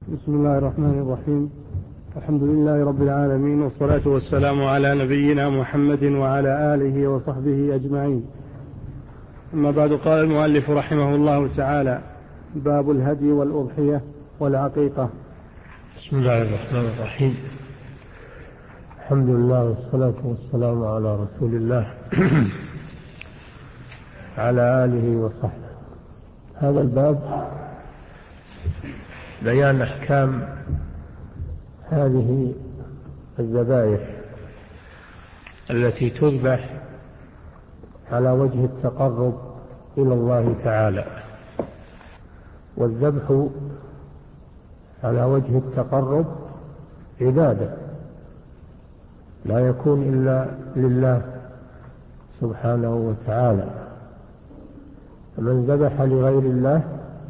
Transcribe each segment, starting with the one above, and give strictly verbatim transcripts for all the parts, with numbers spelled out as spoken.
بسم الله الرحمن الرحيم. الحمد لله رب العالمين، والصلاة والسلام على نبينا محمد وعلى آله وصحبه أجمعين. أما بعد، قال المؤلف رحمه الله تعالى: باب الهدي والأضحية والعقيقة. بسم الله الرحمن الرحيم. الحمد لله والصلاة والسلام على رسول الله على آله وصحبه. هذا الباب بيان أحكام هذه الذبائح التي تذبح على وجه التقرب إلى الله تعالى. والذبح على وجه التقرب عبادة لا يكون إلا لله سبحانه وتعالى. فمن ذبح لغير الله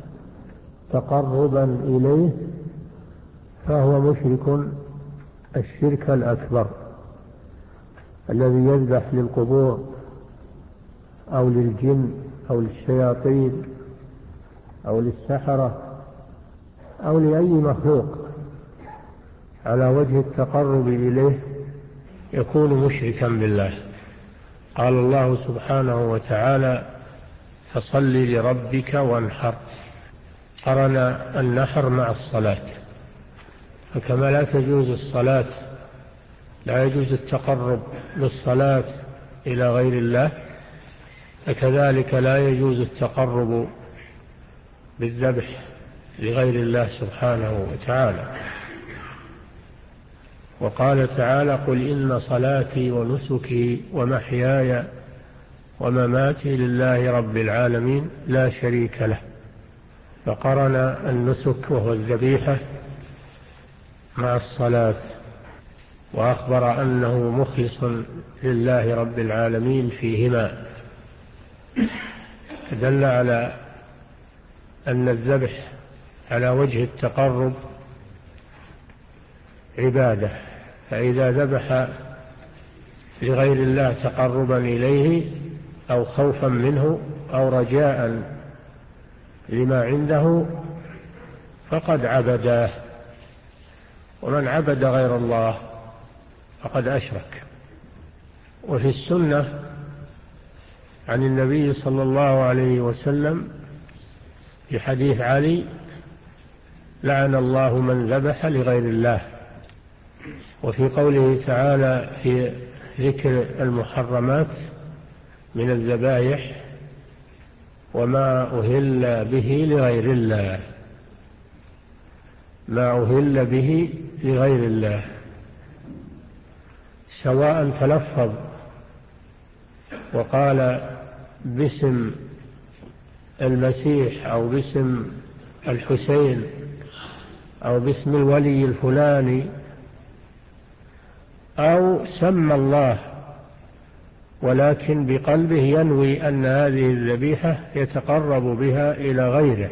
تقربا إليه فهو مشرك الشرك الأكبر، الذي يذبح للقبور أو للجن أو للشياطين أو للسحرة أو لأي مخلوق على وجه التقرب إليه يكون مشركا بالله. قال الله سبحانه وتعالى: فصل لربك وانحر. قرن النحر مع الصلاة، فكما لا تجوز الصلاة لا يجوز التقرب بالصلاة إلى غير الله، فكذلك لا يجوز التقرب بالذبح لغير الله سبحانه وتعالى. وقال تعالى: قل إن صلاتي ونسكي ومحياي ومماتي لله رب العالمين لا شريك له. فقرن النسك وهو الذبيحة مع الصلاة، وأخبر أنه مخلص لله رب العالمين فيهما، دل على أن الذبح على وجه التقرب عبادة. فإذا ذبح لغير الله تقربا إليه أو خوفا منه أو رجاء لما عنده فقد عبداه، ومن عبد غير الله فقد أشرك. وفي السنة عن النبي صلى الله عليه وسلم في حديث علي: لعن الله من ذبح لغير الله. وفي قوله تعالى في ذكر المحرمات من الذبائح: وما أهل به لغير الله، ما أهل به لغير الله، سواء تلفظ وقال باسم المسيح أو باسم الحسين أو باسم الولي الفلاني، أو سمى الله ولكن بقلبه ينوي أن هذه الذبيحة يتقرب بها إلى غيره،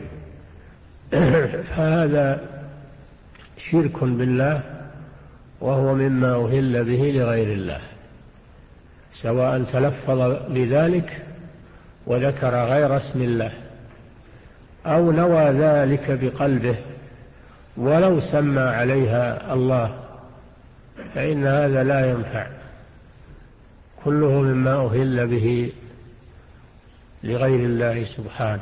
فهذا شرك بالله، وهو مما أهل به لغير الله، سواء تلفظ بذلك وذكر غير اسم الله أو نوى ذلك بقلبه ولو سمى عليها الله، فإن هذا لا ينفع، كله مما أهل به لغير الله سبحانه.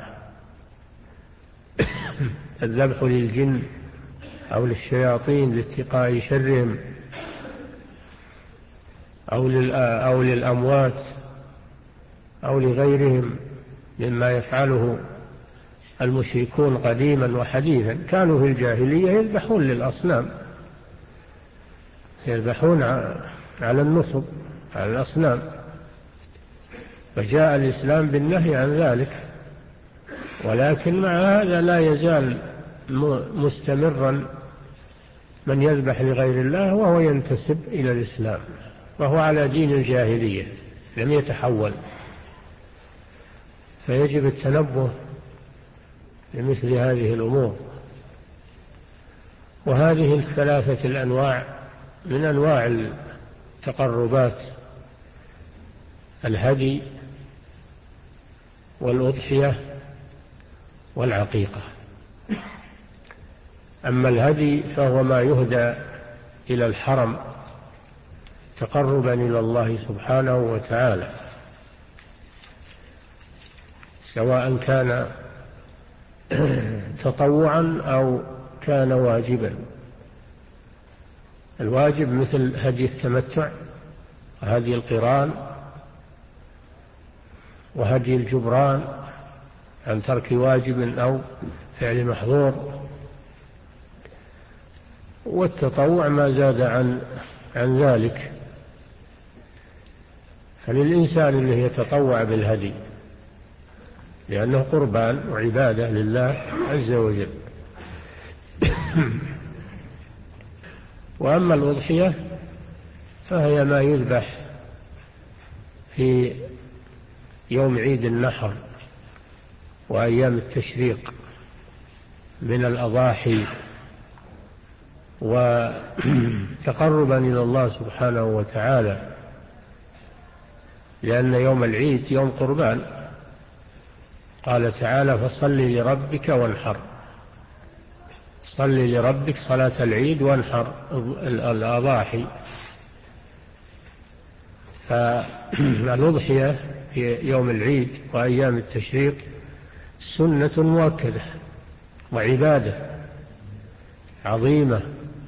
الذبح للجن أو للشياطين لاتقاء شرهم أو للأموات أو لغيرهم مما يفعله المشركون قديما وحديثا. كانوا في الجاهلية يذبحون للأصنام، يذبحون على النصب على الأصنام، فجاء الإسلام بالنهي عن ذلك، ولكن مع هذا لا يزال مستمرا من يذبح لغير الله وهو ينتسب إلى الإسلام، وهو على دين الجاهلية لم يتحول. فيجب التنبه لمثل هذه الأمور. وهذه الثلاثة الأنواع من أنواع التقربات: الهدي والأضحية والعقيقة. أما الهدي فهو ما يهدى إلى الحرم تقربا إلى الله سبحانه وتعالى، سواء كان تطوعا أو كان واجبا. الواجب مثل هدي التمتع وهدي القران وهدي الجبران عن ترك واجب أو فعل محظور، والتطوع ما زاد عن عن ذلك. فللإنسان اللي يتطوع بالهدي لأنه قربان وعبادة لله عز وجل. وأما الأضحية فهي ما يذبح في يوم عيد النحر وأيام التشريق من الأضاحي، وتقربا إلى الله سبحانه وتعالى، لأن يوم العيد يوم قربان. قال تعالى: فصل لربك وانحر. صل لربك صلاة العيد وانحر الأضاحي. فالأضحية في يوم العيد وأيام التشريق سنة مؤكدة وعبادة عظيمة.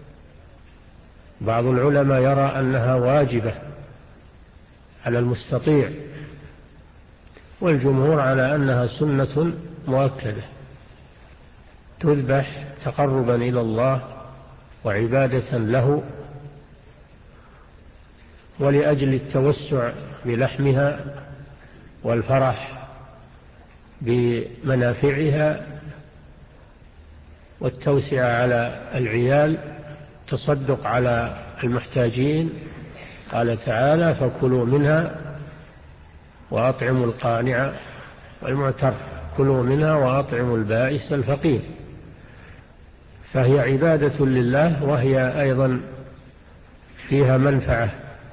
بعض العلماء يرى أنها واجبة على المستطيع، والجمهور على أنها سنة مؤكدة تذبح تقربا إلى الله وعبادة له، ولأجل التوسع بلحمها والفرح بمنافعها والتوسع على العيال، تصدق على المحتاجين. قال تعالى: فكلوا منها وأطعموا القانع والمعتر، كلوا منها وأطعموا البائس الفقير. فهي عبادة لله، وهي أيضا فيها منفعة،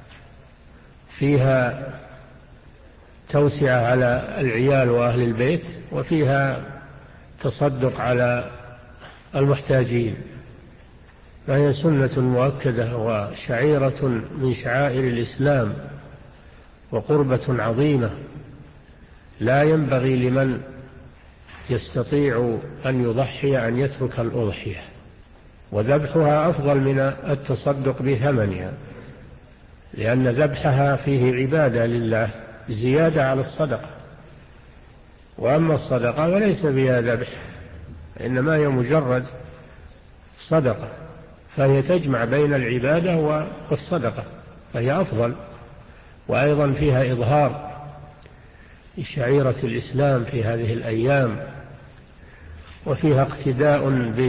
فيها توسعة على العيال وأهل البيت، وفيها تصدق على المحتاجين. فهي سنة مؤكدة وشعيرة من شعائر الإسلام وقربة عظيمة، لا ينبغي لمن يستطيع أن يضحي أن يترك الأضحية، وذبحها أفضل من التصدق بثمنها، لأن ذبحها فيه عبادة لله زيادة على الصدقة. وأما الصدقة فليس فيها ذبح، إنما هي مجرد صدقة، فهي تجمع بين العبادة والصدقة، فهي أفضل. وأيضا فيها إظهار شعيرة الإسلام في هذه الأيام، وفيها اقتداء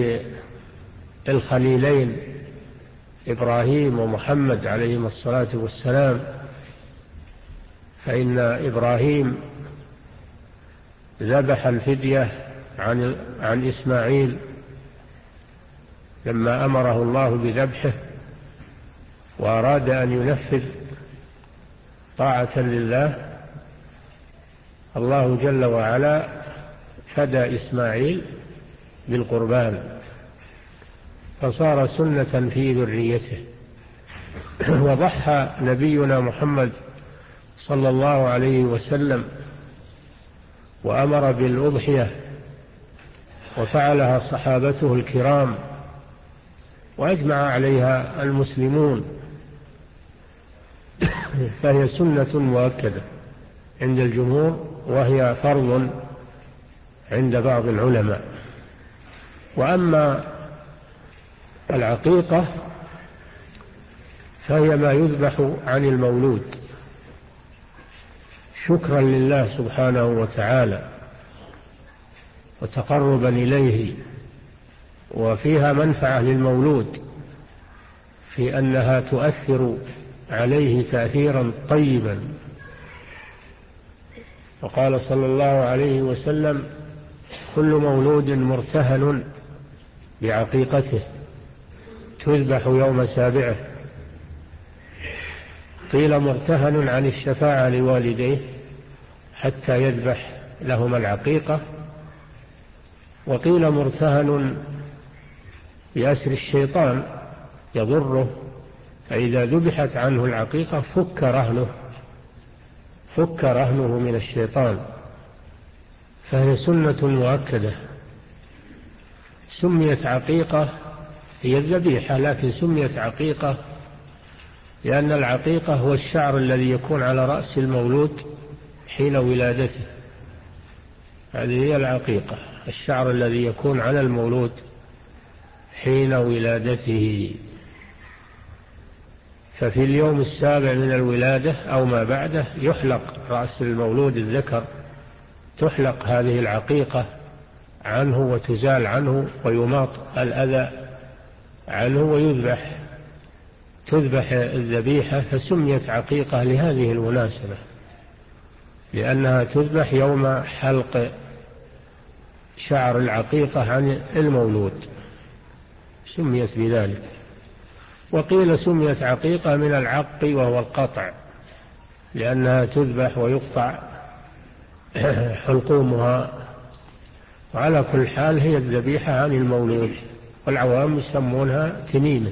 بالخليلين إبراهيم ومحمد عليهما الصلاة والسلام. فإن إبراهيم ذبح الفدية عن, عن إسماعيل لما أمره الله بذبحه، وأراد أن ينفذ طاعة لله. الله جل وعلا فدى إسماعيل بالقربان، فصار سنة في ذريته. وضحى نبينا محمد صلى الله عليه وسلم وأمر بالأضحية، وفعلها صحابته الكرام، وأجمع عليها المسلمون. فهي سنة مؤكدة عند الجمهور، وهي فرض عند بعض العلماء. وأما العقيقة فهي ما يذبح عن المولود شكرا لله سبحانه وتعالى وتقربا إليه، وفيها منفعة للمولود في أنها تؤثر عليه تأثيرا طيبا. وقال صلى الله عليه وسلم: كل مولود مرتهن بعقيقته تذبح يوم سابعه. قيل مرتهن عن الشفاعة لوالديه حتى يذبح لهما العقيقة، وقيل مرتهن بأسر الشيطان يضره، فإذا ذبحت عنه العقيقة فك رهنه فك رهنه من الشيطان، فهي سنة مؤكدة. سميت عقيقة، هي الذبيحة لكن سميت عقيقة لأن العقيقة هو الشعر الذي يكون على رأس المولود حين ولادته. هذه هي العقيقة، الشعر الذي يكون على المولود حين ولادته. ففي اليوم السابع من الولادة أو ما بعده يحلق رأس المولود الذكر، تحلق هذه العقيقة عنه وتزال عنه ويماط الأذى عنه ويذبح تذبح الذبيحة، فسميت عقيقة لهذه المناسبة، لأنها تذبح يوم حلق شعر العقيقة عن المولود، سميت بذلك. وقيل سميت عقيقة من العق وهو القطع، لأنها تذبح ويقطع حلقومها. وعلى كل حال هي الذبيحة عن المولود، والعوام يسمونها تميمة.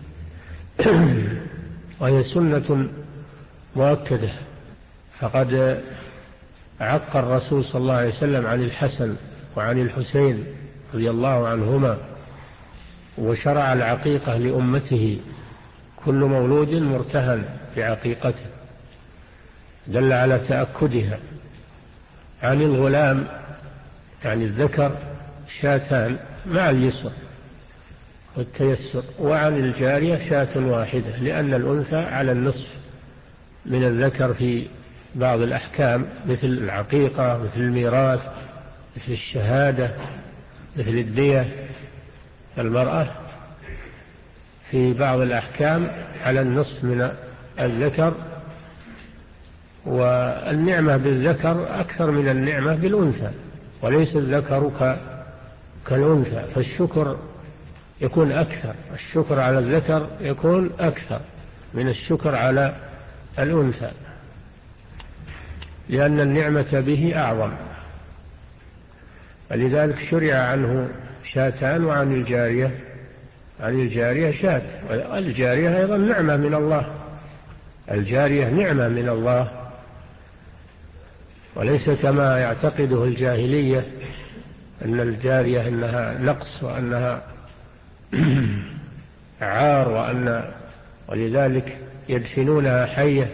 وهي سنة مؤكدة، فقد عق الرسول صلى الله عليه وسلم عن الحسن وعن الحسين رضي الله عنهما، وشرع العقيقة لأمته، كل مولود مرتهن بعقيقته، دل على تأكدها. عن الغلام يعني الذكر شاتان مع اليسر والتيسر، وعن الجارية شاة واحدة، لأن الأنثى على النصف من الذكر في بعض الأحكام، مثل العقيقة، مثل الميراث، مثل الشهادة، مثل الدية. المرأة في بعض الأحكام على النصف من الذكر، والنعمة بالذكر أكثر من النعمة بالأنثى، وليس الذكر كالأنثى، فالشكر يكون أكثر، الشكر على الذكر يكون أكثر من الشكر على الأنثى، لأن النعمة به أعظم. ولذلك شرع عنه شاتان، وعن الجارية عن الجارية شاة. والجارية أيضا نعمة من الله، الجارية نعمة من الله، وليس كما يعتقده الجاهلية أن الجارية أنها نقص وأنها عار، وأن ولذلك يدفنونها حية،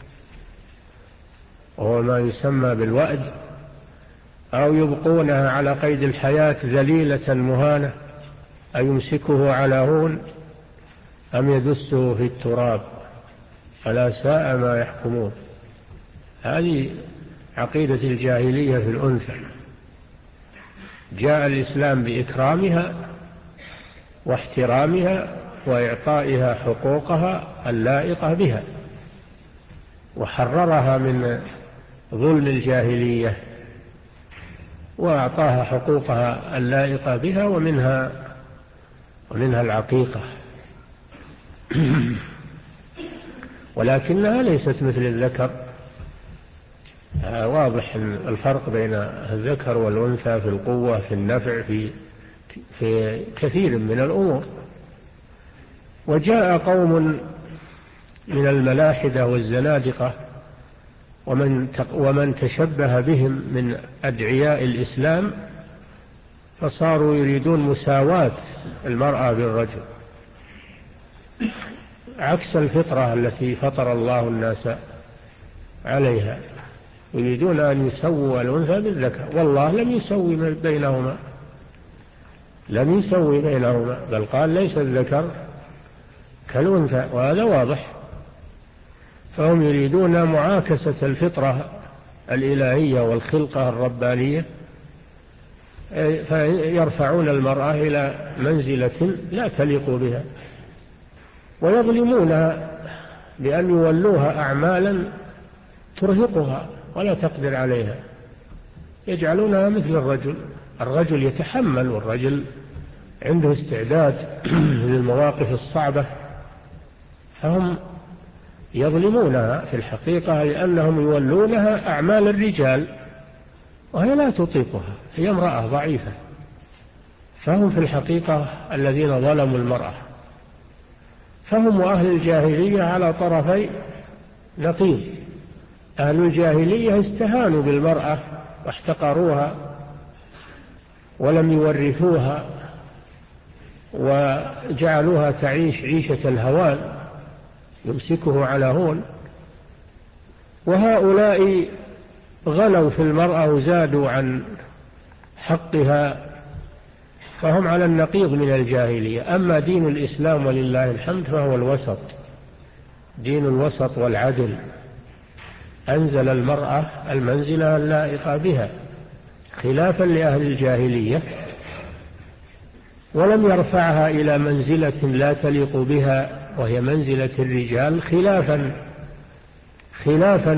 وهو ما يسمى بالوأد، أو يبقونها على قيد الحياة ذليلة مهانة، أيمسكه على هون أم يدسه في التراب، فلا ساء ما يحكمون. هذه عقيدة الجاهلية في الأنثى. جاء الإسلام بإكرامها واحترامها وإعطائها حقوقها اللائقة بها، وحررها من ظلم الجاهلية، وأعطاها حقوقها اللائقة بها، ومنها ومنها العقيقة. ولكنها ليست مثل الذكر، واضح الفرق بين الذكر والأنثى في القوة، في النفع، في في كثير من الأمور. وجاء قوم من الملاحدة والزنادقة ومن ومن تشبه بهم من أدعياء الإسلام، فصاروا يريدون مساواة المرأة بالرجل، عكس الفطرة التي فطر الله الناس عليها. يريدون أن يسووا الأنثى بالذكر، والله لم يسوي بينهما لم يسوي بينهما بل قال ليس الذكر كالأنثى، وهذا واضح. فهم يريدون معاكسة الفطرة الإلهية والخلقة الربانية، فيرفعون المرأة إلى منزلة لا تليق بها، ويظلمونها بأن يولوها أعمالا ترهقها ولا تقدر عليها، يجعلونها مثل الرجل. الرجل يتحمل، والرجل عنده استعداد للمواقف الصعبة، فهم يظلمونها في الحقيقة، لأنهم يولونها أعمال الرجال وهي لا تطيقها، هي امرأة ضعيفة، فهم في الحقيقة الذين ظلموا المرأة، فهم وأهل الجاهلية على طرفي نقيض. أهل الجاهلية استهانوا بالمرأة واحتقروها ولم يورثوها وجعلوها تعيش عيشة الهوان يمسكه على هون، وهؤلاء غلوا في المرأة وزادوا عن حقها، فهم على النقيض من الجاهلية. أما دين الإسلام ولله الحمد فهو الوسط، دين الوسط والعدل، أنزل المرأة المنزلة اللائقة بها خلافا لأهل الجاهلية، ولم يرفعها إلى منزلة لا تليق بها وهي منزلة الرجال، خلافا خلافا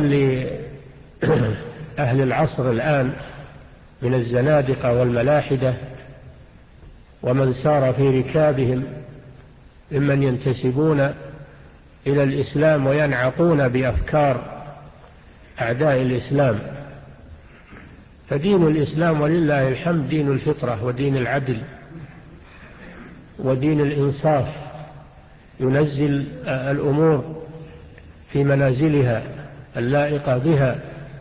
لأهل العصر الآن من الزنادقة والملاحدة ومن سار في ركابهم ممن ينتسبون إلى الإسلام وينعقون بأفكار أعداء الإسلام. فدين الإسلام ولله الحمد دين الفطرة ودين العدل ودين الإنصاف، ينزل الأمور في منازلها اللائقة بها.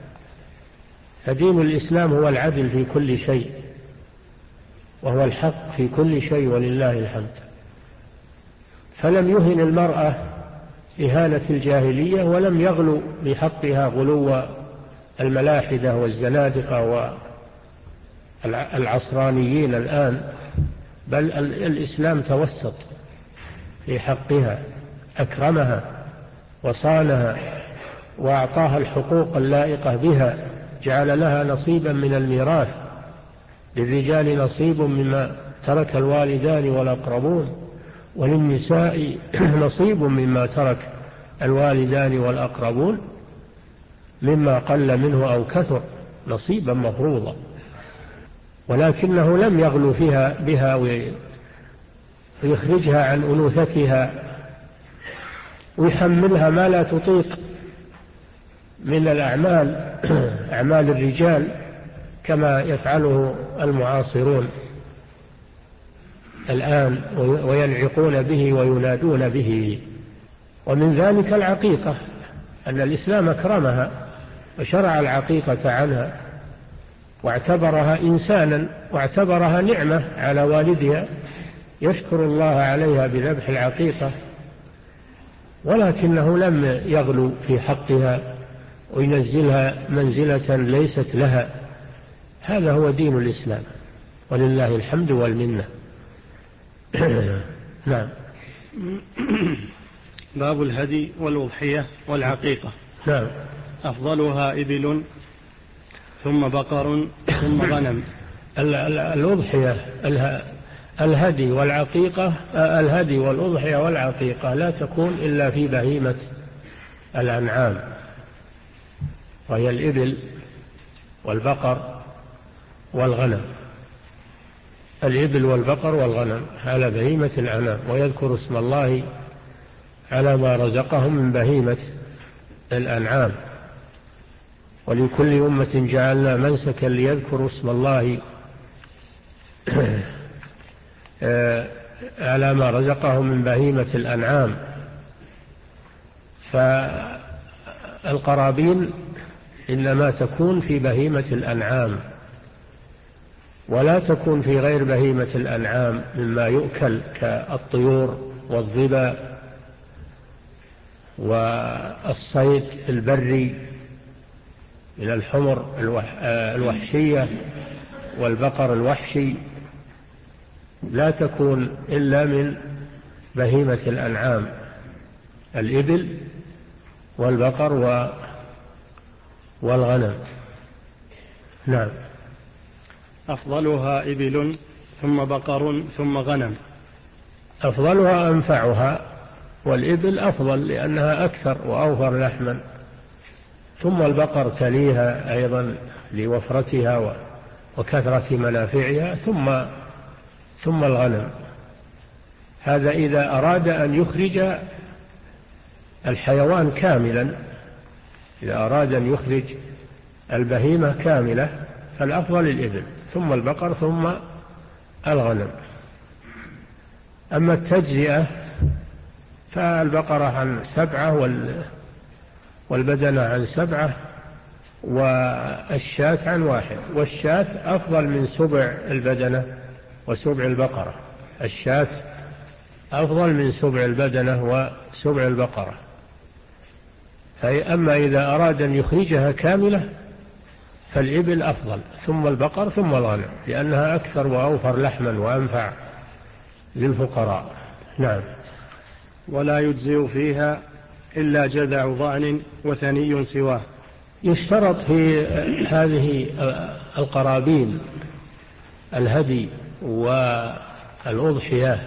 فدين الإسلام هو العدل في كل شيء، وهو الحق في كل شيء ولله الحمد. فلم يهن المرأة إهانة الجاهلية، ولم يغلو بحقها غلو الملاحدة والزنادقة والعصرانيين الآن، بل الإسلام توسط في حقها، أكرمها وصانها وأعطاها الحقوق اللائقة بها، جعل لها نصيبا من الميراث، للرجال نصيب مما ترك الوالدان والأقربون، وللنساء نصيب مما ترك الوالدان والأقربون مما قل منه أو كثر، نصيبا مفروضا. ولكنه لم يغلو فيها بها ويخرجها عن أنوثتها ويحملها ما لا تطيق من الأعمال أعمال الرجال كما يفعله المعاصرون الآن وينعقون به وينادون به. ومن ذلك العقيقة، أن الإسلام أكرمها وشرع العقيقة عنها واعتبرها إنسانا واعتبرها نعمة على والدها يشكر الله عليها بذبح العقيقة، ولكنه لم يغلو في حقها وينزلها منزلة ليست لها. هذا هو دين الإسلام ولله الحمد والمنة. نعم. باب الهدي والأضحية والعقيقة. نعم. أفضلها إبل ثم بقر ثم غنم. الأضحية الهدي والعقيقة، الهدي والأضحية والعقيقة لا تكون إلا في بهيمة الأنعام، وهي الإبل والبقر والغنم. الإبل والبقر والغنم على بهيمة الأنعام، ويذكر اسم الله على ما رزقهم من بهيمة الأنعام. ولكل أمة جعلنا منسكا ليذكروا اسم الله على ما رزقهم من بهيمة الأنعام. فالقرابين إنما تكون في بهيمة الأنعام، ولا تكون في غير بهيمة الأنعام مما يؤكل كالطيور والظبا والصيد البري من الحمر الوحشية والبقر الوحشي، لا تكون إلا من بهيمة الأنعام، الإبل والبقر والغنم. نعم. أفضلها إبل ثم بقر ثم غنم. أفضلها أنفعها، والإبل أفضل لأنها أكثر وأوفر لحما، ثم البقر تليها أيضا لوفرتها وكثرة منافعها، ثم ثم الغنم. هذا إذا أراد أن يخرج الحيوان كاملا، إذا أراد أن يخرج البهيمة كاملة فالأفضل الإبل ثم البقر ثم الغنم. أما التجزئة فالبقرة عن سبعة والبدنة عن سبعة والشاة عن واحد، والشاة أفضل من سبع البدنة وسبع البقرة. الشاة أفضل من سبع البدنة وسبع البقرة. أما إذا أراد أن يخرجها كاملة فالإبل أفضل، ثم البقر، ثم الغنم، لأنها أكثر وأوفر لحما وأنفع للفقراء. نعم. ولا يجزئ فيها إلا جذع ضأن وثني سواه. يشترط في هذه القرابين الهدي والأضحية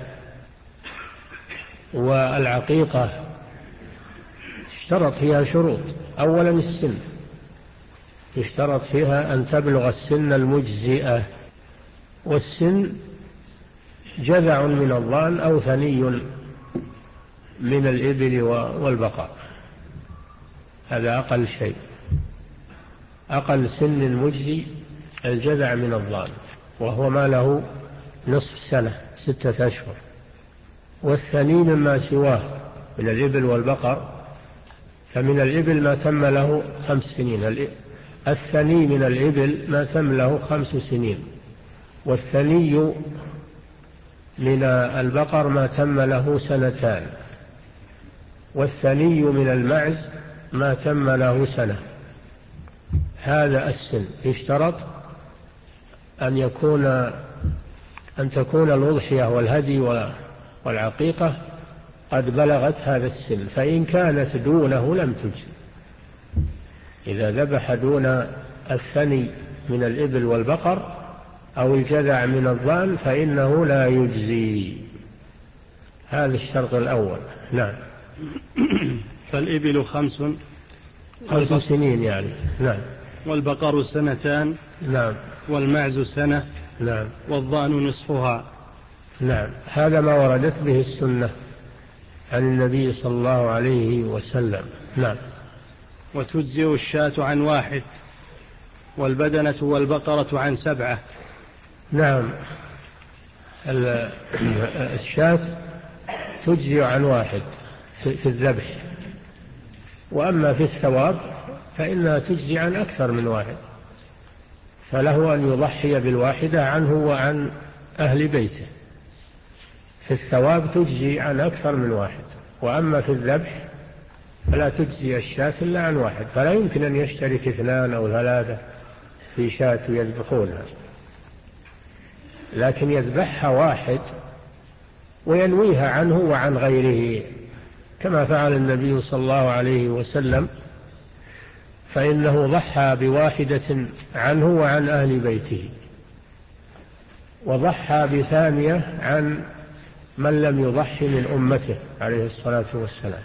والعقيقة، اشترط فيها شروط. أولا السن، يشترط فيها أن تبلغ السن المجزئة، والسن جذع من الضأن أو ثني من الإبل والبقر، هذا أقل شيء. أقل سن المجزي الجذع من الضأن، وهو ما له نصف سنة ستة أشهر. والثني مما سواه من الإبل والبقر، فمن الإبل ما تم له خمس سنين. الثني من الإبل ما تم له خمس سنين، والثني من البقر ما تم له سنتان، والثني من المعز ما تم له سنة. هذا السن. يشترط أن يكون أن تكون الأضحية والهدي والعقيقة قد بلغت هذا السن، فإن كانت دونه لم تجزي. إذا ذبح دون الثني من الإبل والبقر أو الجذع من الضأن فإنه لا يجزي. هذا الشرط الأول. نعم. فالإبل خمس خمس سنين يعني. نعم. والبقر سنتان. نعم. والمعز سنة. نعم. والضأن نصفها. نعم. هذا ما وردت به السنة عن النبي صلى الله عليه وسلم. نعم. وتجزئ الشاة عن واحد، والبدنة والبقرة عن سبعة. نعم. الشاة تجزئ عن واحد في الذبح، وأما في الثواب فإنها تجزي عن أكثر من واحد، فله أن يضحي بالواحدة عنه وعن أهل بيته. في الثواب تجزي عن أكثر من واحد، وأما في الذبح فلا تجزي الشاة إلا عن واحد، فلا يمكن أن يشترك اثنان أو ثلاثة في شاة يذبحونها، لكن يذبحها واحد وينويها عنه وعن غيره، كما فعل النبي صلى الله عليه وسلم، فإنه ضحى بواحدة عنه وعن أهل بيته، وضحى بثانية عن من لم يضحي من أمته عليه الصلاة والسلام.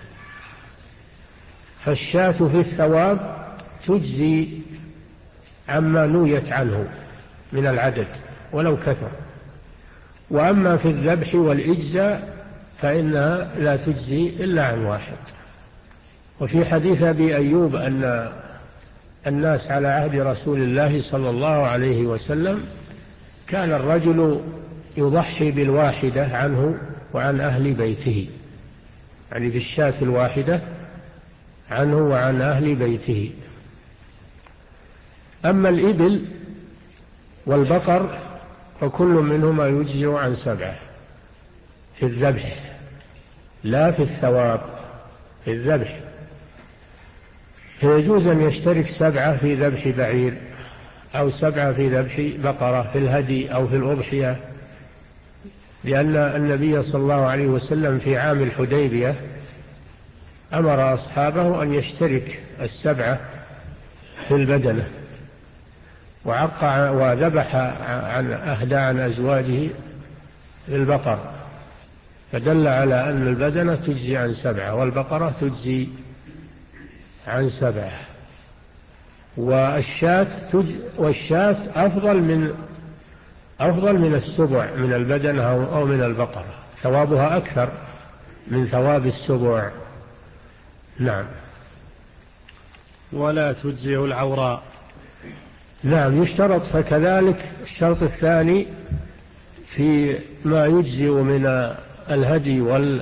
فالشاة في الثواب تجزي عما نويت عنه من العدد ولو كثر، وأما في الذبح والإجزاء فإنها لا تجزي إلا عن واحد. وفي حديث أبي أيوب أن الناس على عهد رسول الله صلى الله عليه وسلم كان الرجل يضحي بالواحدة عنه وعن أهل بيته، يعني بالشاة الواحدة عنه وعن أهل بيته. أما الإبل والبقر فكل منهما يجزئ عن سبعة في الذبح، لا في الثواب، في الذبح. فيجوز أن يشترك سبعة في ذبح بعير، أو سبعة في ذبح بقرة في الهدي أو في الأضحية، لأن النبي صلى الله عليه وسلم في عام الحديبية أمر أصحابه أن يشترك السبعة في البدنة، وعقع وذبح عن أهدى عن أزواجه للبقر، فدل على أن البدنة تجزي عن سبعة والبقرة تجزي عن سبعة. والشاة, تج... والشاة أفضل من أفضل من السبع من البدنة أو من البقرة، ثوابها أكثر من ثواب السبع. نعم. ولا تجزئ العوراء. نعم. يشترط فكذلك الشرط الثاني في ما يجزئ من الهدي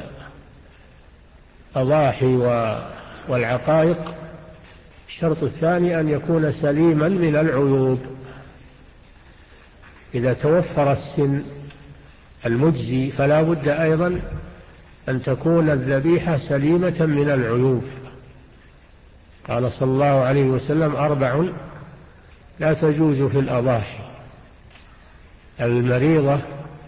والأضاحي والعقائق. الشرط الثاني أن يكون سليما من العيوب. إذا توفر السن المجزي فلا بد أيضا أن تكون الذبيحة سليمة من العيوب. قال صلى الله عليه وسلم: أربع لا تجوز في الأضاحي: المريضة،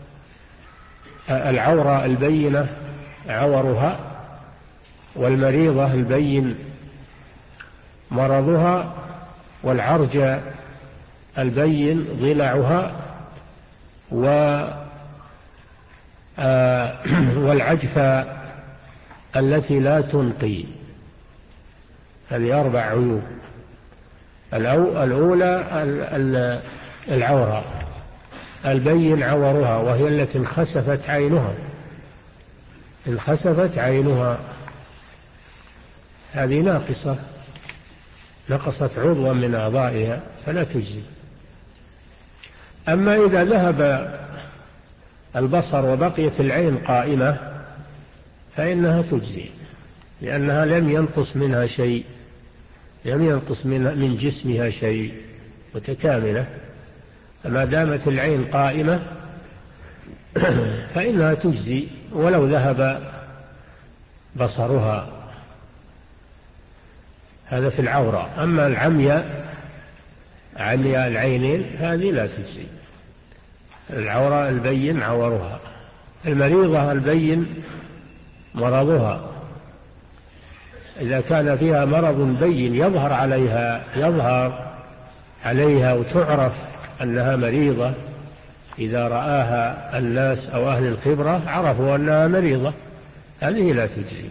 العورة البينة عورها، والمريضة البين مرضها، والعرج البين ضلعها، والعجفة التي لا تنقي. هذه أربع عيوب. الأولى العورة البين عورها، وهي التي انخسفت عينها انخسفت عينها هذه ناقصة، نقصت عضوا من أعضائها فلا تجزي. أما إذا ذهب البصر وبقيت العين قائمة فإنها تجزي، لأنها لم ينقص منها شيء، لم ينقص من جسمها شيء، متكاملة. فما دامت العين قائمة فإنها تجزي ولو ذهب بصرها. هذا في العورة. أما العمياء، عمياء العينين، هذه لا تجزي. العورة البين عورها، المريضة البين مرضها. إذا كان فيها مرض بين يظهر عليها يظهر عليها وتعرف أنها مريضة، إذا رآها الناس أو أهل الخبرة عرفوا أنها مريضة، هذه لا تجزي،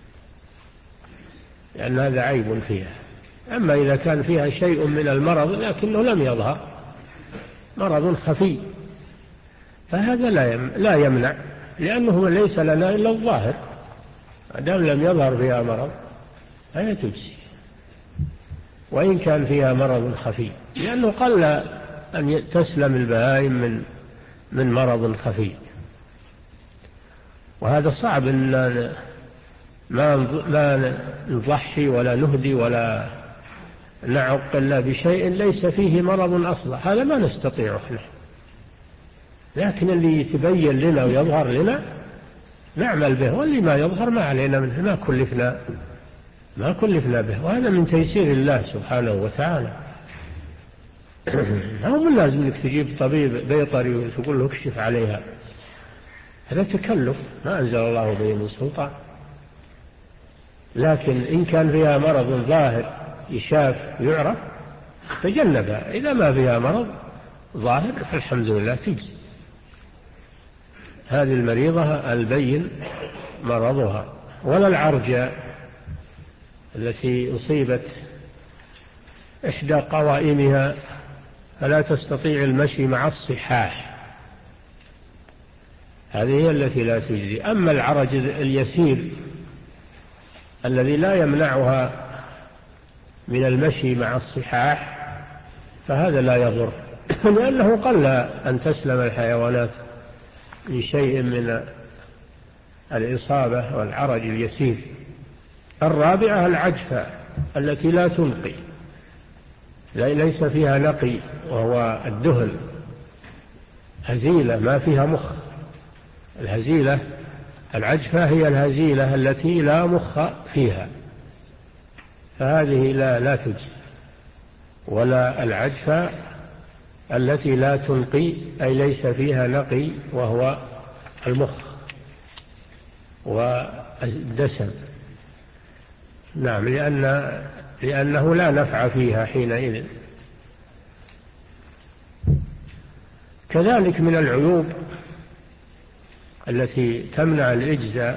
لأن هذا عيب فيها. أما إذا كان فيها شيء من المرض لكنه لم يظهر، مرض خفي، فهذا لا يمنع، لأنه ليس لنا إلا الظاهر. دام لم يظهر فيها مرض فهي تجزي، وإن كان فيها مرض خفي، لأنه قل أن تسلم البهائم من من مرض خفي. وهذا صعب أن ما ما نضحي ولا نهدي ولا نعق إلا بشيء ليس فيه مرض أصلا، هذا ما نستطيعه احنا. لكن اللي يتبين لنا ويظهر لنا نعمل به، واللي ما يظهر ما علينا منه، ما كلفنا ما كلفنا به. وهذا من تيسير الله سبحانه وتعالى. هو من لازم انك تجيب طبيب بيطري وتقول له اكشف عليها، هذا تكلف ما أنزل الله به من سلطان. لكن إن كان فيها مرض ظاهر يشاف يعرف تجنبها، إذا ما فيها مرض ظاهر فالحمد لله تجزي. هذه المريضة البين مرضها. ولا العرجة التي أصيبت إحدى قوائمها فلا تستطيع المشي مع الصحاح، هذه هي التي لا تجزي. أما العرج اليسير الذي لا يمنعها من المشي مع الصحاح فهذا لا يضر، لأنه قل أن تسلم الحيوانات من شيء من الإصابة والعرج اليسير. الرابعة العجفة التي لا تنقي، ليس فيها نقي، وهو الدهن، هزيلة ما فيها مخ. الهزيلة العجفة هي الهزيلة التي لا مخ فيها، فهذه لا, لا تجزي. ولا العجفة التي لا تنقي، أي ليس فيها نقي، وهو المخ والدسم. نعم، لأن لأنه لا نفع فيها حينئذ. كذلك من العيوب التي تمنع الإجزاء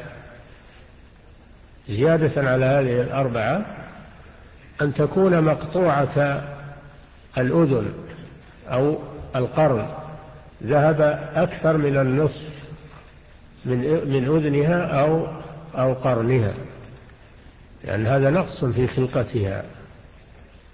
زيادة على هذه الأربعة أن تكون مقطوعة الأذن أو القرن، ذهب أكثر من النصف من من أذنها أو أو قرنها، لأن يعني هذا نقص في خلقتها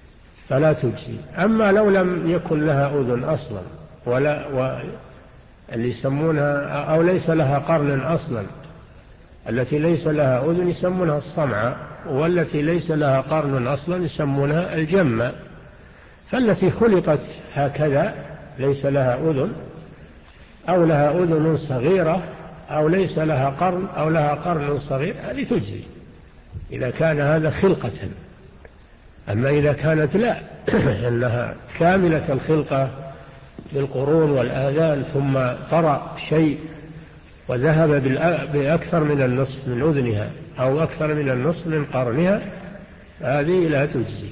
فلا تجزي. أما لو لم يكن لها أذن أصلا ولا اللي يسمونها أو ليس لها قرن أصلا، التي ليس لها أذن يسمونها الصمعة، والتي ليس لها قرن أصلا يسمونها الجمة. فالتي خلقت هكذا ليس لها أذن أو لها أذن صغيرة أو ليس لها قرن أو لها قرن صغير هذه تجزي إذا كان هذا خلقة. أما إذا كانت لا أنها كاملة الخلقة بالقرون والآذان ثم طرأ شيء وذهب بأكثر من النصف من أذنها أو أكثر من النصف من قرنها هذه لا تجزي.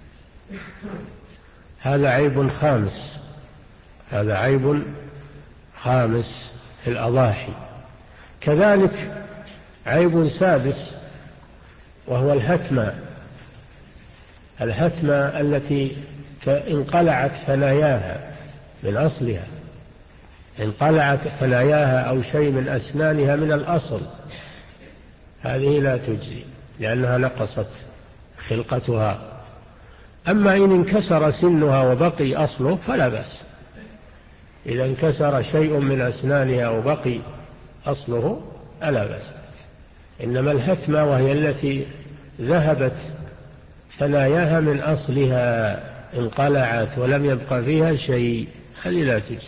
هذا عيب خامس، هذا عيب خامس في الأضاحي. كذلك عيب سادس وهو الهتمة، الهتمة التي انقلعت ثناياها من أصلها، انقلعت ثناياها أو شيء من أسنانها من الأصل، هذه لا تجزي لأنها نقصت خلقتها. أما إن انكسر سنها وبقي أصله فلا بأس، إذا انكسر شيء من أسنانها وبقي أصله فلا بأس. إنما الهتمة وهي التي ذهبت ثناياها من أصلها انقلعت ولم يبقى فيها شيء هذه لا تجزي.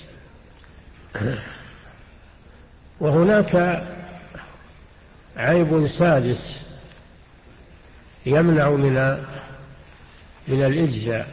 وهناك عيب سادس يمنع من من الإجزاء،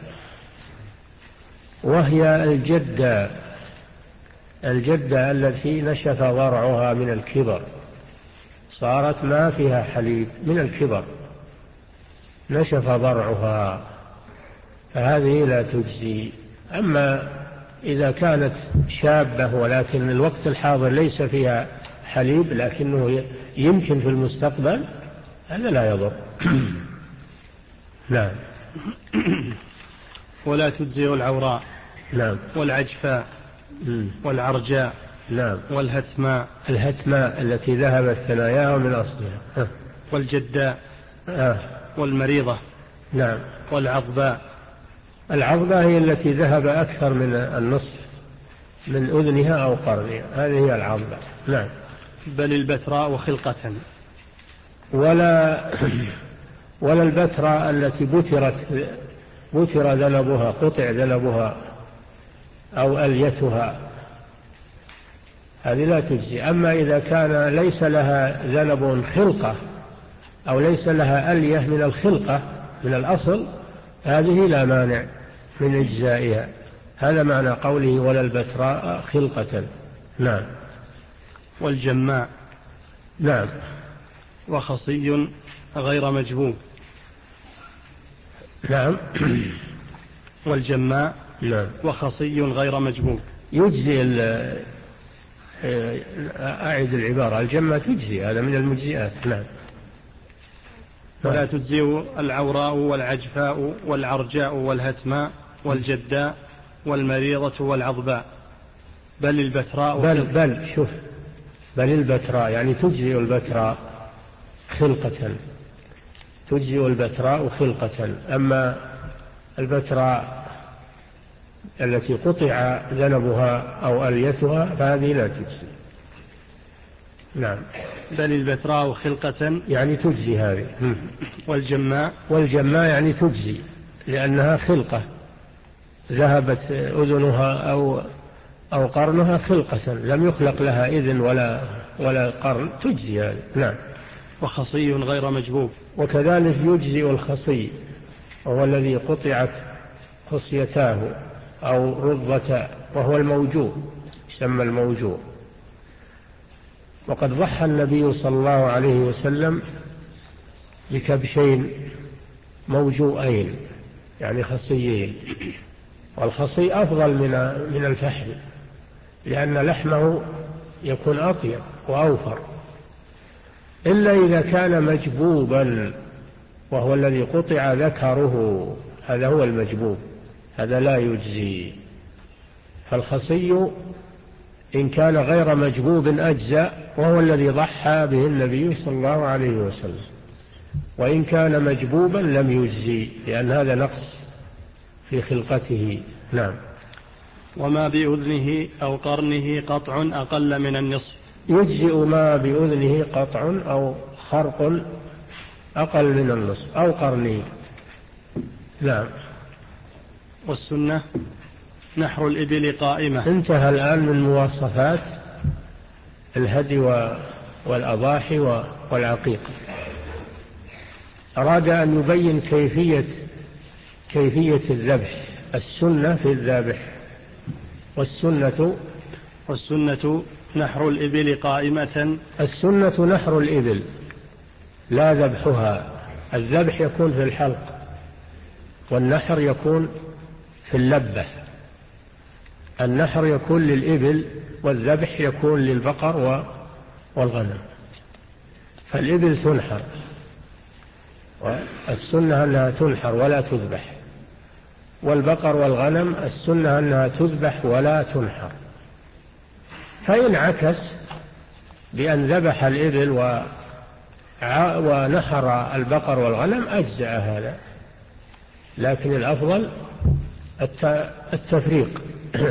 وهي الجدة، الجدة التي نشف ضرعها من الكبر، صارت ما فيها حليب من الكبر، نشف ضرعها، فهذه لا تجزي. أما إذا كانت شابة ولكن الوقت الحاضر ليس فيها حليب لكنه يمكن في المستقبل هذا لا يضر. نعم. ولا تجزي العوراء. نعم. والعجفاء. والعرجاء. نعم. والهتماء. الهتماء التي ذهبت ثناياها من أصلها. والجداء. آه. والمريضة. نعم. والعضباء. العضباء هي التي ذهب أكثر من النصف من أذنها أو قرنها، هذه هي العضباء. نعم. بل البتراء خلقة. ولا ولا البتراء التي بترت بتر ذنبها، قطع ذنبها أو أليتها، هذه لا تجزي. أما إذا كان ليس لها ذنب خلقة أو ليس لها ألية من الخلقة من الأصل هذه لا مانع من إجزائها. هذا معنى قوله ولا البتراء خلقة. نعم. والجماع. نعم. وخصي غير مجبوب. نعم. والجماع. نعم. وخصي غير مجبوب. يجزي أعيد العبارة، الجمة تجزي، هذا من المجزئات. نعم. ولا تجزي العوراء والعجفاء والعرجاء والهتماء والجداء والمريضة والعضباء بل البتراء. بل, بل شوف، بل البتراء يعني تجزي البتراء خلقة، تجزي البتراء خلقة. أما البتراء التي قطع ذنبها أو أليتها فهذه لا تجزي. نعم. بل البتراء خلقة يعني تجزي هذه. والجماء. والجماء يعني تجزي لأنها خلقة، ذهبت أذنها أو أو قرنها خلقة، لم يخلق لها إذن ولا ولا قرن، تجزي هذه. نعم. وخصي غير مجبوب. وكذلك يجزي الخصي وهو الذي قطعت خصيتاه أو رضة، وهو الموجوع، يسمى الموجوع. وقد ضحى النبي صلى الله عليه وسلم بكبشين موجوعين يعني خصيين، والخصي أفضل من من الفحل لأن لحمه يكون أطيب وأوفر، إلا إذا كان مجبوبا وهو الذي قطع ذكره، هذا هو المجبوب، هذا لا يجزي. فالخصي إن كان غير مجبوب أجزاء، وهو الذي ضحى به النبي صلى الله عليه وسلم. وإن كان مجبوبا لم يجزي لأن هذا نقص في خلقته. نعم. وما بأذنه أو قرنه قطع أقل من النصف. يجزئ ما بأذنه قطع أو خرق أقل من النصف أو قرنه. نعم. والسنة نحر الإبل قائمة. انتهى الآن من مواصفات الهدي والأضاحي والعقيقة. أراد أن يبين كيفية كيفية الذبح. السنة في الذبح. والسنة والسنة نحر الإبل قائمة. السنة نحر الإبل لا ذبحها. الذبح يكون في الحلق والنحر يكون في اللبة. النحر يكون للإبل والذبح يكون للبقر والغنم. فالإبل تنحر، والسنة أنها تنحر ولا تذبح. والبقر والغنم السنة أنها تذبح ولا تنحر. فإن عكس بأن ذبح الإبل ونحر البقر والغنم أجزأ هذا، لكن الأفضل التفريق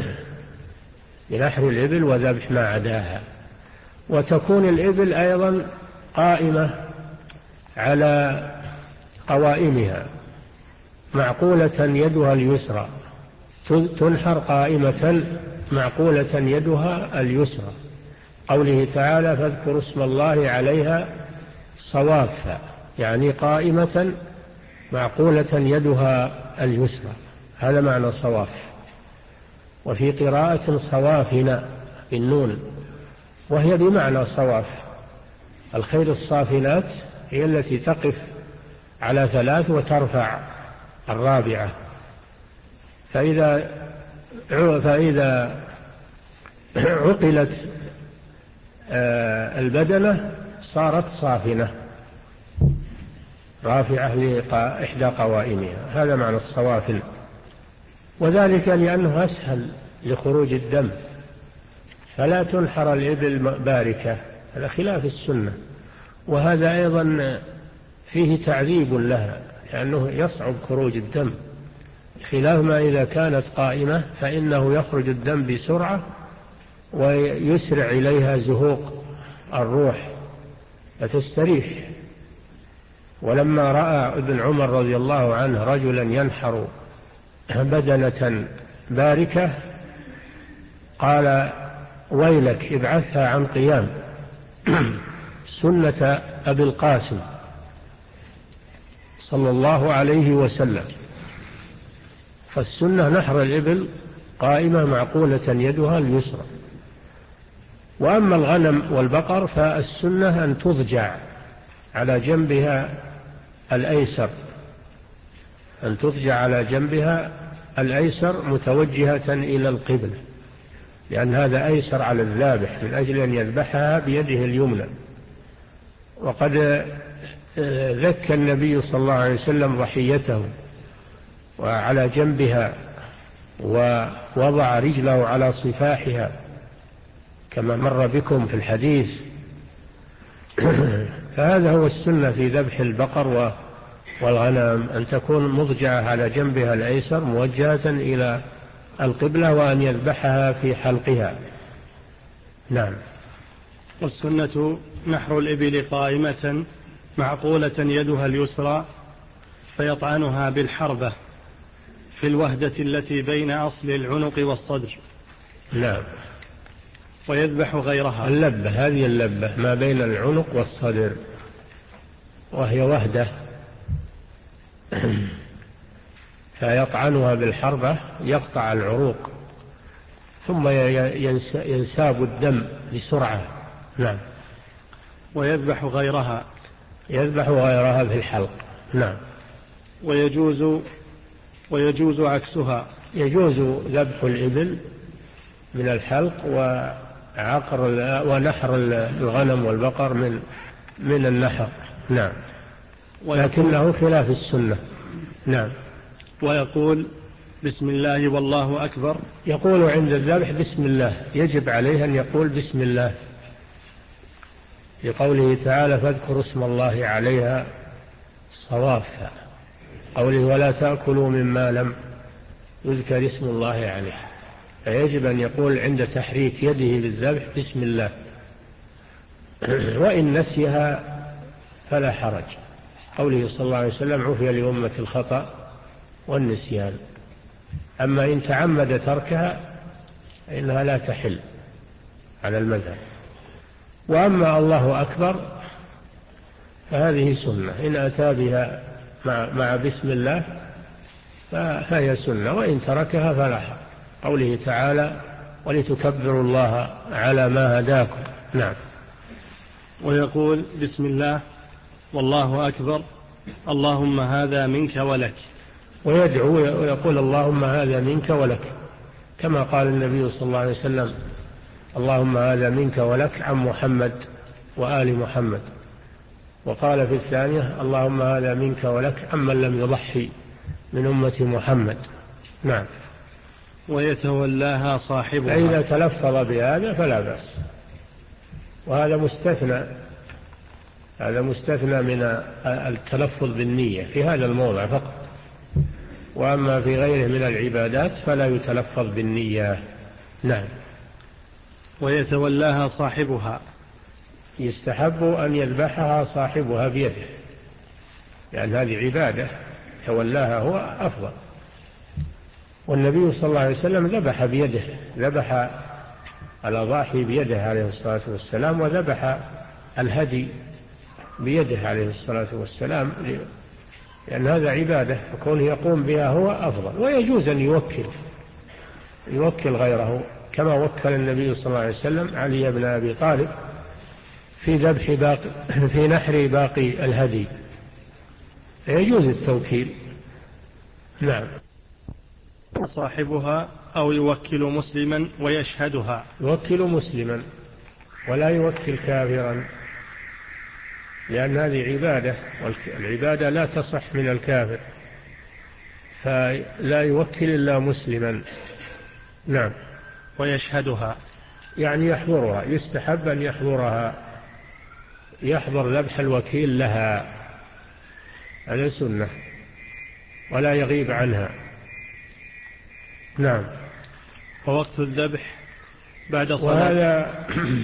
بنحر الإبل وذبح ما عداها. وتكون الإبل أيضا قائمة على قوائمها معقولة يدها اليسرى. تنحر قائمة معقولة يدها اليسرى. قوله تعالى فاذكروا اسم الله عليها صوافا، يعني قائمة معقولة يدها اليسرى. هذا معنى صواف. وفي قراءة صوافنا بالنون، وهي بمعنى صواف. الخيل الصافنات هي التي تقف على ثلاث وترفع الرابعة. فإذا فإذا عقلت البدنة صارت صافنة رافعة لإحدى قوائمها. هذا معنى الصوافن. وذلك لأنه أسهل لخروج الدم، فلا تنحر الإبل باركة، هذا خلاف السنة. وهذا أيضا فيه تعذيب لها، لأنه يصعب خروج الدم، خلاف ما إذا كانت قائمة فإنه يخرج الدم بسرعة ويسرع إليها زهوق الروح فتستريح. ولما رأى ابن عمر رضي الله عنه رجلا ينحر بدنة باركة قال ويلك ابعثها عن قيام سنة أبي القاسم صلى الله عليه وسلم. فالسنة نحر الإبل قائمة معقولة يدها اليسرى. وأما الغنم والبقر فالسنة أن تضجع على جنبها الأيسر، أن تضجع على جنبها الأيسر متوجهة إلى القبلة، لأن هذا أيسر على الذابح من أجل أن يذبحها بيده اليمنى. وقد ذكى النبي صلى الله عليه وسلم ضحيته وعلى جنبها ووضع رجله على صفاحها كما مر بكم في الحديث. فهذا هو السنة في ذبح البقر والغنم، أن تكون مضجعة على جنبها الأيسر موجهة إلى القبلة، وأن يذبحها في حلقها. نعم. والسنة نحر الإبل قائمة معقولة يدها اليسرى فيطعنها بالحربة في الوهدة التي بين أصل العنق والصدر. نعم. ويذبح غيرها. اللبة، هذه اللبة ما بين العنق والصدر، وهي وهدة فيطعنها بالحربة يقطع العروق ثم ينساب الدم بسرعة. نعم. ويذبح غيرها. يذبح غيرها في الحلق. نعم. ويجوز ويجوز عكسها. يجوز ذبح الإبل من الحلق وعقر ونحر الغنم والبقر من من النحر. نعم. ولكنه خلاف السنة. نعم. ويقول بسم الله والله أكبر. يقول عند الذبح بسم الله، يجب عليه أن يقول بسم الله لقوله تعالى فاذكروا اسم الله عليها صوافا، قوله ولا تأكلوا مما لم يذكر اسم الله عليه. فيجب أن يقول عند تحريك يده بالذبح بسم الله، وإن نسيها فلا حرج، قوله صلى الله عليه وسلم عفي لأمة الخطأ والنسيان. أما إن تعمد تركها فإنها لا تحل على المذهب. وأما الله أكبر فهذه سنة، إن أتى بها مع, مع بسم الله فهي سنة، وإن تركها فلا حرج، قوله تعالى ولتكبروا الله على ما هداكم. نعم. ويقول بسم الله والله أكبر اللهم هذا منك ولك، ويدعو ويقول اللهم هذا منك ولك، كما قال النبي صلى الله عليه وسلم اللهم هذا منك ولك عن محمد وآل محمد. وقال في الثانية اللهم هذا منك ولك عمن لم يضحي من أمة محمد. نعم. ويتولاها صاحبها، فإذا تلفظ بهذا فلا بأس، وهذا مستثنى، هذا مستثنى من التلفظ بالنية في هذا الموضع فقط، وأما في غيره من العبادات فلا يتلفظ بالنية. نعم. ويتولاها صاحبها، يستحب أن يذبحها صاحبها بيده، لأن يعني هذه عبادة، تولاها هو أفضل. والنبي صلى الله عليه وسلم ذبح بيده، ذبح الأضاحي بيده عليه الصلاة والسلام، وذبح الهدي بيده عليه الصلاة والسلام، لأن هذا عبادة، فكونه يقوم بها هو أفضل. ويجوز أن يوكل يوكل غيره، كما وكل النبي صلى الله عليه وسلم علي بن أبي طالب في ذبح باقي في نحر باقي الهدي، يجوز التوكيل. نعم. صاحبها أو يوكل مسلما ويشهدها، يوكل مسلما ولا يوكل كافرا، لأن هذه عبادة، والعبادة لا تصح من الكافر، فلا يوكل إلا مسلما. نعم. ويشهدها يعني يحضرها، يستحب أن يحضرها، يحضر ذبح الوكيل لها، هذا سنة، ولا يغيب عنها. نعم. ووقت الذبح بعد صلاة، وهذا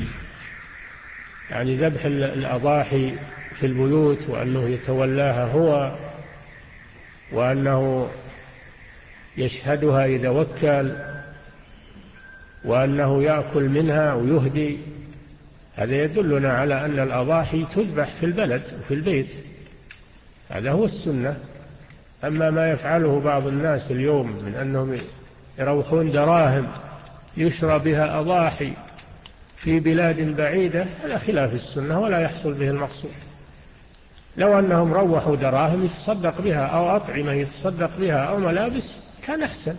يعني ذبح الأضاحي في البيوت، وأنه يتولاها هو، وأنه يشهدها إذا وكل، وأنه يأكل منها ويهدي، هذا يدلنا على أن الأضاحي تذبح في البلد وفي البيت، هذا هو السنة. أما ما يفعله بعض الناس اليوم من أنهم يروحون دراهم يشرى بها أضاحي في بلاد بعيدة، هذا خلاف السنة ولا يحصل به المقصود. لو أنهم روحوا دراهم يتصدق بها، أو أطعمة يتصدق بها، أو ملابس، كان أحسن.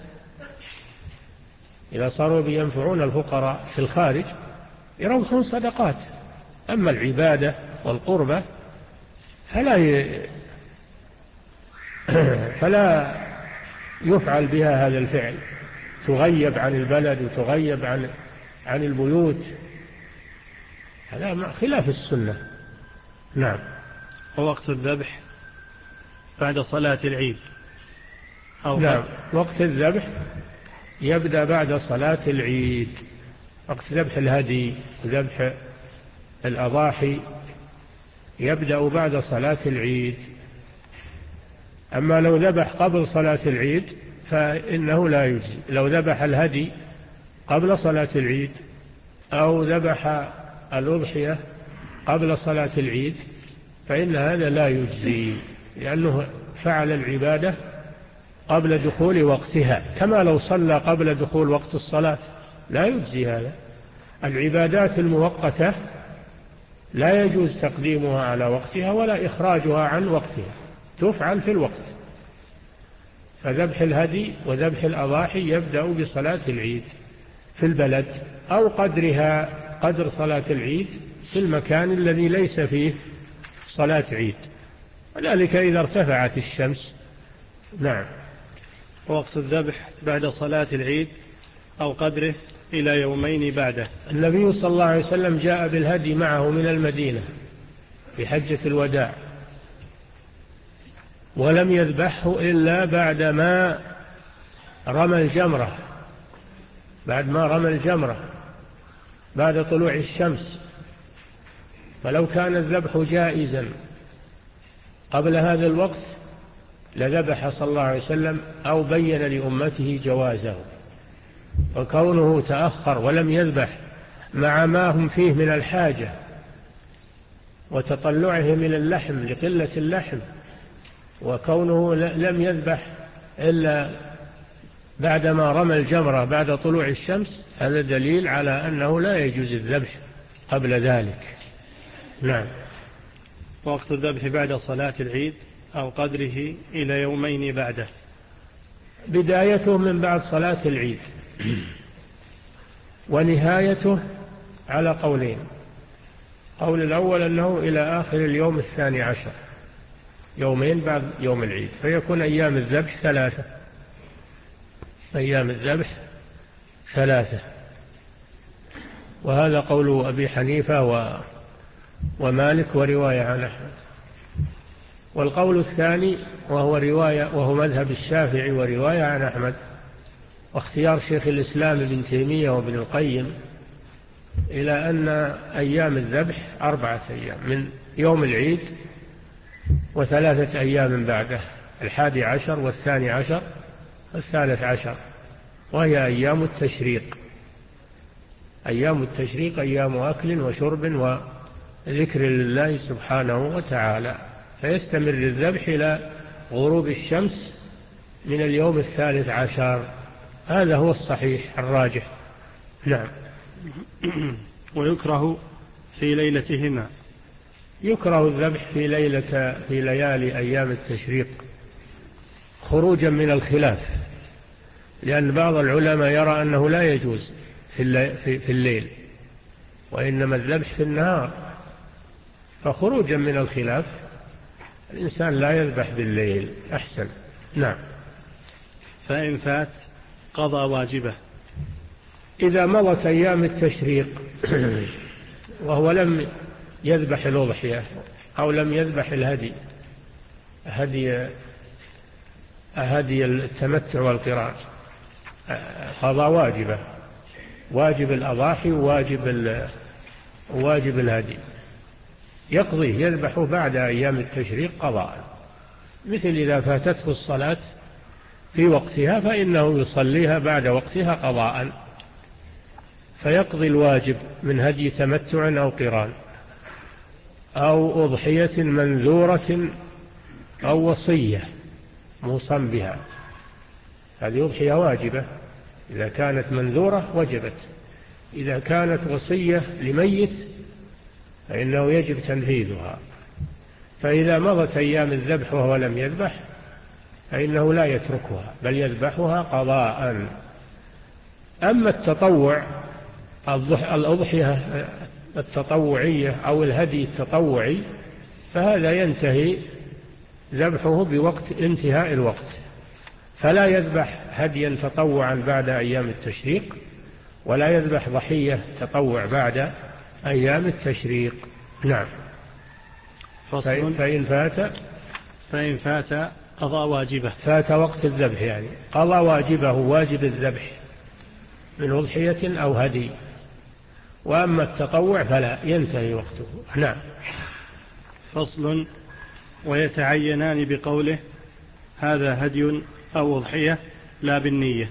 إذا صاروا بينفعون الفقراء في الخارج يروحون صدقات. أما العبادة والقربة فلا ي... فلا يفعل بها هذا الفعل، تغيب عن البلد وتغيب عن عن البيوت، هذا خلاف السنة. نعم. ووقت الذبح بعد صلاة العيد أو نعم. وقت الذبح يبدأ بعد صلاة العيد، وقت ذبح الهدي وذبح الأضاحي يبدأ بعد صلاة العيد. أما لو ذبح قبل صلاة العيد فإنه لا يجزي، لو ذبح الهدي قبل صلاة العيد أو ذبح الأضحية قبل صلاة العيد فإن هذا لا يجزي، لأنه فعل العبادة قبل دخول وقتها، كما لو صلى قبل دخول وقت الصلاة، لا يجزي هذا. العبادات المؤقتة لا يجوز تقديمها على وقتها ولا إخراجها عن وقتها، تفعل في الوقت. فذبح الهدي وذبح الأضاحي يبدأ بصلاة العيد في البلد أو قدرها، قدر صلاة العيد في المكان الذي ليس فيه صلاة عيد، وذلك إذا ارتفعت الشمس. نعم. ووقت الذبح بعد صلاة العيد أو قدره إلى يومين بعده. النبي صلى الله عليه وسلم جاء بالهدي معه من المدينة في حجة الوداع، ولم يذبحه إلا بعدما رمى الجمرة بعد ما رمى الجمرة بعد طلوع الشمس. فلو كان الذبح جائزا قبل هذا الوقت لذبح صلى الله عليه وسلم أو بين لأمته جوازه. وكونه تأخر ولم يذبح مع ما هم فيه من الحاجة وتطلعه من اللحم لقلة اللحم، وكونه لم يذبح إلا بعدما رمى الجمرة بعد طلوع الشمس، هذا دليل على أنه لا يجوز الذبح قبل ذلك. نعم. وقت الذبح بعد صلاة العيد أو قدره إلى يومين بعده. بدايته من بعد صلاة العيد ونهايته على قولين. قول الأول أنه إلى آخر اليوم الثاني عشر، يومين بعد يوم العيد، فيكون أيام الذبح ثلاثة. أيام الذبح ثلاثة، وهذا قول أبي حنيفة و ومالك ورواية عن أحمد. والقول الثاني وهو رواية وهو مذهب الشافعي ورواية عن أحمد واختيار شيخ الإسلام ابن تيمية وابن القيم إلى أن أيام الذبح أربعة أيام من يوم العيد وثلاثة أيام بعده، الحادي عشر والثاني عشر والثالث عشر، وهي أيام التشريق. أيام التشريق أيام أكل وشرب وذكر لله سبحانه وتعالى، فيستمر الذبح إلى غروب الشمس من اليوم الثالث عشر. هذا هو الصحيح الراجح. نعم. ويكره في ليلتهما. يكره الذبح في ليلة في ليالي أيام التشريق خروجا من الخلاف، لأن بعض العلماء يرى أنه لا يجوز في الليل وإنما الذبح في النهار، فخروجا من الخلاف الإنسان لا يذبح بالليل أحسن. نعم. فإن فات قضى واجبه. إذا مضت أيام التشريق وهو لم يذبح الأضحية أو لم يذبح الهدي هدي هدي التمتع والقران، قضى واجبه، واجب الأضاحي وواجب واجب الهدي، يقضيه يذبحه بعد أيام التشريق قضاء. مثل إذا فاتته الصلاة في وقتها فإنه يصليها بعد وقتها قضاء، فيقضي الواجب من هدي تمتع أو قران أو أضحية منذورة أو وصية موصى بها. هذه أضحية واجبة إذا كانت منذورة وجبت، إذا كانت وصية لميت فإنه يجب تنفيذها. فإذا مضت أيام الذبح وهو لم يذبح فإنه لا يتركها بل يذبحها قضاء. أما التطوع الأضحية التطوعية أو الهدي التطوعي فهذا ينتهي ذبحه بوقت انتهاء الوقت، فلا يذبح هديا تطوعا بعد أيام التشريق ولا يذبح ضحية تطوع بعد أيام التشريق. نعم. فإن, فإن فات فإن فات قضى واجبه. فات وقت الذبح يعني قضى واجبه، واجب الذبح من أضحية أو هدي. وأما التطوع فلا ينتهي وقته. نعم. فصل. ويتعينان بقوله هذا هدي أو أضحية لا بالنية.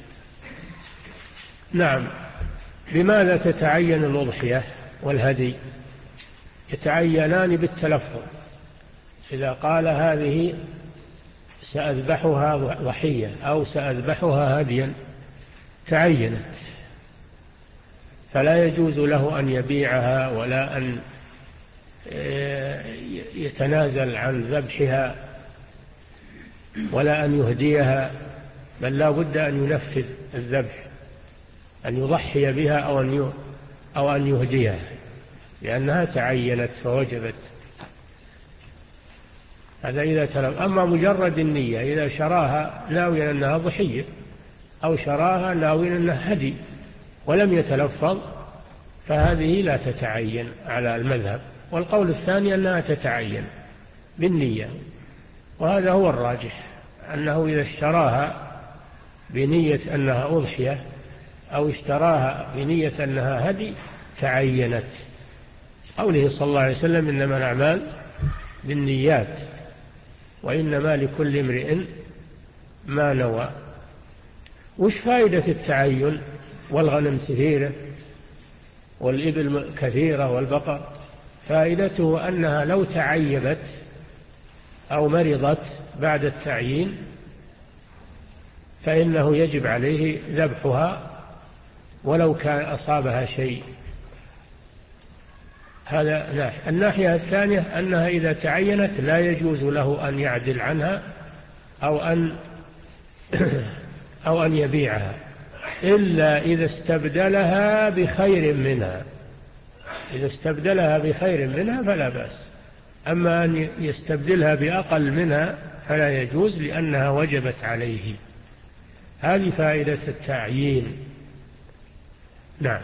نعم. بماذا تتعين الأضحية والهدي؟ يتعينان بالتلفظ. إذا قال هذه سأذبحها ضحية أو سأذبحها هديا تعينت، فلا يجوز له أن يبيعها ولا أن يتنازل عن ذبحها ولا أن يهديها، بل لا بد أن ينفذ الذبح، أن يضحي بها أو أن أو أن يهديها، لأنها تعينت فوجبت. هذا إذا تلف. أما مجرد النية، إذا شراها ناويا أنها ضحية أو شراها ناويا أنها هدي ولم يتلفظ فهذه لا تتعين على المذهب. والقول الثاني أنها تتعين بالنية، وهذا هو الراجح، أنه إذا اشتراها بنية أنها أضحية أو اشتراها بنية أنها هدي تعينت. قوله صلى الله عليه وسلم إنما الأعمال بالنيات وإنما لكل امرئ ما نوى. وش فائدة التعين؟ والغنم كثيرة والإبل كثيرة والبقر، فائدته أنها لو تعيبت أو مرضت بعد التعيين فإنه يجب عليه ذبحها ولو كان أصابها شيء. هذا ناحية. الناحية الثانية أنها إذا تعينت لا يجوز له أن يعدل عنها أو أن أو أن يبيعها إلا إذا استبدلها بخير منها. إذا استبدلها بخير منها فلا بأس، أما أن يستبدلها بأقل منها فلا يجوز لأنها وجبت عليه. هذه فائدة التعيين. نعم.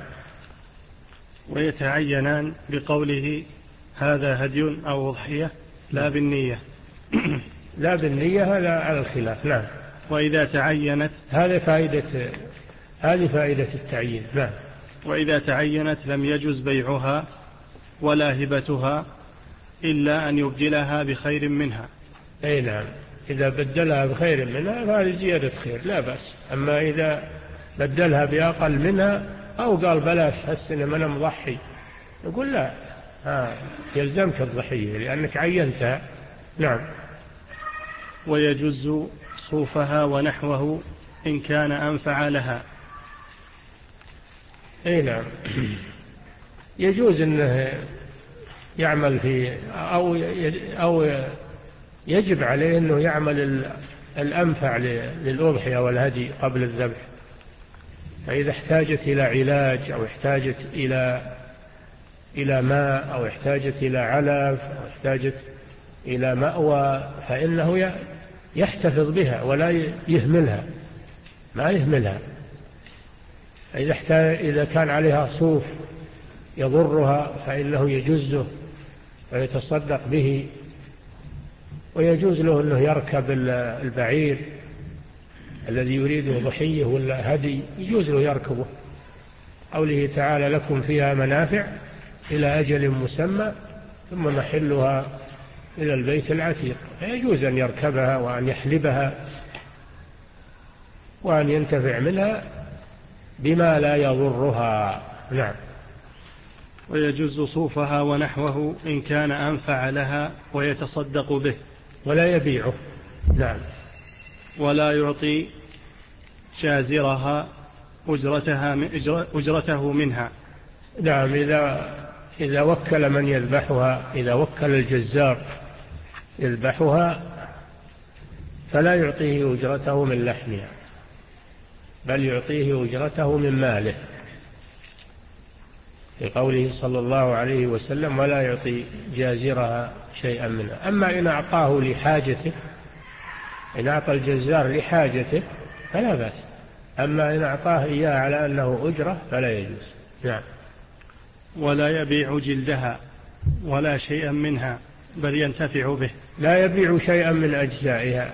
ويتعينان بقوله هذا هدي أو أضحية لا بالنية. لا بالنية هذا على الخلاف. نعم. وإذا تعينت هذه فائدة هذه فائدة التعيين. نعم. وإذا تعينت لم يجوز بيعها ولا هبتها إلا أن يبدلها بخير منها. أي نعم، إذا بدلها بخير منها فهذه زيادة خير لا بأس. أما إذا بدلها بأقل منها أو قال بلاش هالسنة ما أنا مضحي، نقول لا، ها يلزمك الضحية لأنك عينتها. نعم. ويجوز صوفها ونحوه إن كان أنفع لها. أي نعم، يجوز أنه يعمل في أو أو يجب عليه أنه يعمل الأنفع للأضحية والهدي قبل الذبح. فإذا احتاجت إلى علاج أو احتاجت إلى إلى ماء أو احتاجت إلى علف أو احتاجت إلى مأوى فإنه يحتفظ بها ولا يهملها، ما يهملها. إذا احتاج إذا كان عليها صوف يضرها فإنه يجزه ويتصدق به. ويجوز له أنه يركب البعير الذي يريده ضحية ولا هدي، يجوز له يركبه. قوله تعالى لكم فيها منافع إلى أجل مسمى ثم محلها إلى البيت العتيق. فيجوز أن يركبها وأن يحلبها وأن ينتفع منها بما لا يضرها. نعم. ويجوز صوفها ونحوه إن كان أنفع لها ويتصدق به ولا يبيعه. نعم. ولا يعطي جازرها أجرتها أجرته منها. نعم. إذا إذا وكل من يذبحها، إذا وكل الجزار يذبحها فلا يعطيه أجرته من لحمها بل يعطيه أجرته من ماله، في قوله صلى الله عليه وسلم ولا يعطي جازرها شيئا منها. أما إن أعطاه لحاجته، إن أعطى الجزار لحاجته فلا بأس، أما إن أعطاه إياه على أنه أجرة فلا يجوز. نعم. ولا يبيع جلدها ولا شيئا منها بل ينتفع به. لا يبيع شيئا من أجزائها،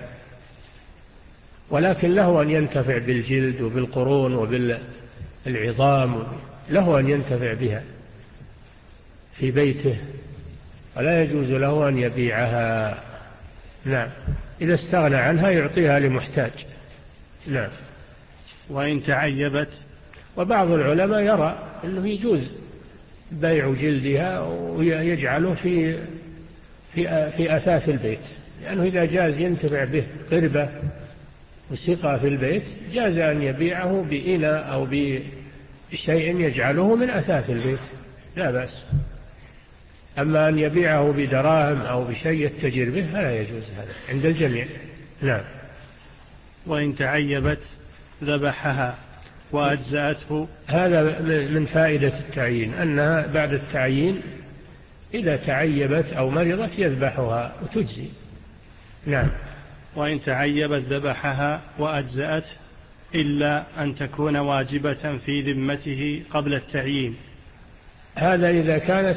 ولكن له أن ينتفع بالجلد وبالقرون وبالعظام، له أن ينتفع بها في بيته، ولا يجوز له أن يبيعها. نعم. إذا استغنى عنها يعطيها لمحتاج. نعم. وإن تعيبت. وبعض العلماء يرى أنه يجوز بيع جلدها ويجعله في في في أثاث البيت، لأنه إذا جاز ينتفع به قربة وسقى في البيت جاز أن يبيعه بإناء أو بشيء يجعله من أثاث البيت، لا بأس. أما أن يبيعه بدراهم أو بشيء يتجر به فلا يجوز هذا عند الجميع. نعم. وإن تعيبت ذبحها وأجزأته. هذا من فائدة التعيين أنها بعد التعيين إذا تعيبت أو مرضت يذبحها وتجزي. نعم. وإن تعيبت ذبحها وأجزأته إلا أن تكون واجبة في ذمته قبل التعيين. هذا إذا كانت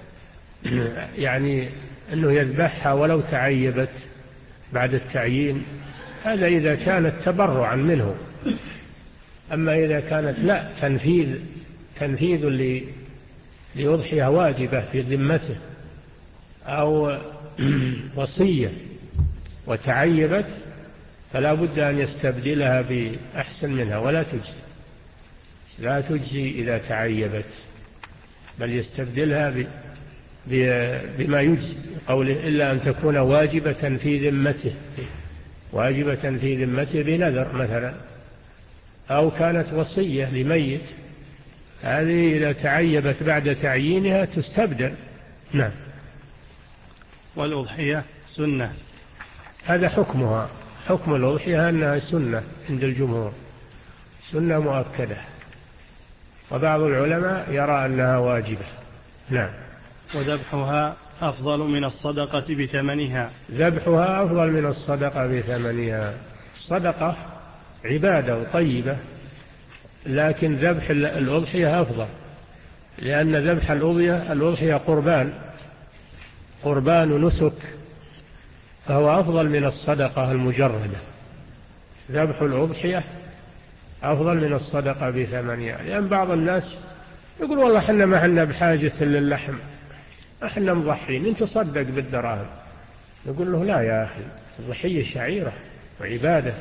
يعني أنه يذبحها ولو تعيبت بعد التعيين، هذا إذا كانت تبرعا منه أما إذا كانت لا تنفيذ تنفيذ لأضحية واجبة في ذمته أو وصية وتعيبت فلا بد أن يستبدلها بأحسن منها ولا تجزي لا تجزي إذا تعيبت بل يستبدلها بما يجزي قوله إلا أن تكون واجبة في ذمته واجبة في ذمته بنذر مثلا أو كانت وصية لميت هذه إذا تعيبت بعد تعيينها تستبدل. نعم. والأضحية سنة. هذا حكمها حكم الأضحية أنها سنة عند الجمهور سنة مؤكدة وبعض العلماء يرى أنها واجبة. نعم. وذبحها أفضل من الصدقة بثمنها. ذبحها أفضل من الصدقة بثمنها. الصدقة عبادة طيبة لكن ذبح الأضحية أفضل لأن ذبح الأضحية الأضحية قربان قربان نسك فهو أفضل من الصدقة المجردة. ذبح الأضحية أفضل من الصدقة بثمنها لأن بعض الناس يقول والله حنا ما حنا بحاجة للحم احنا مضحين انت تصدق بالدراهم. يقول له لا يا أخي الضحية شعيرة وعبادة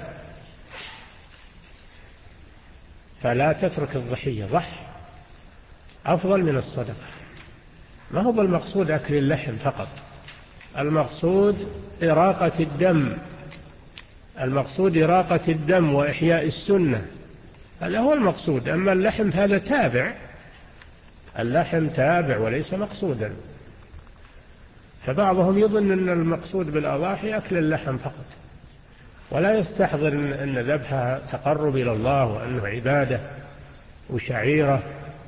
فلا تترك الضحية ضح أفضل من الصدقة. ما هو المقصود أكل اللحم فقط المقصود إراقة الدم المقصود إراقة الدم وإحياء السنة هذا هو المقصود. أما اللحم هذا تابع اللحم تابع وليس مقصودا. فبعضهم يظن أن المقصود بالأضاحي أكل اللحم فقط ولا يستحضر أن ذبحها تقرب إلى الله وأنه عبادة وشعيرة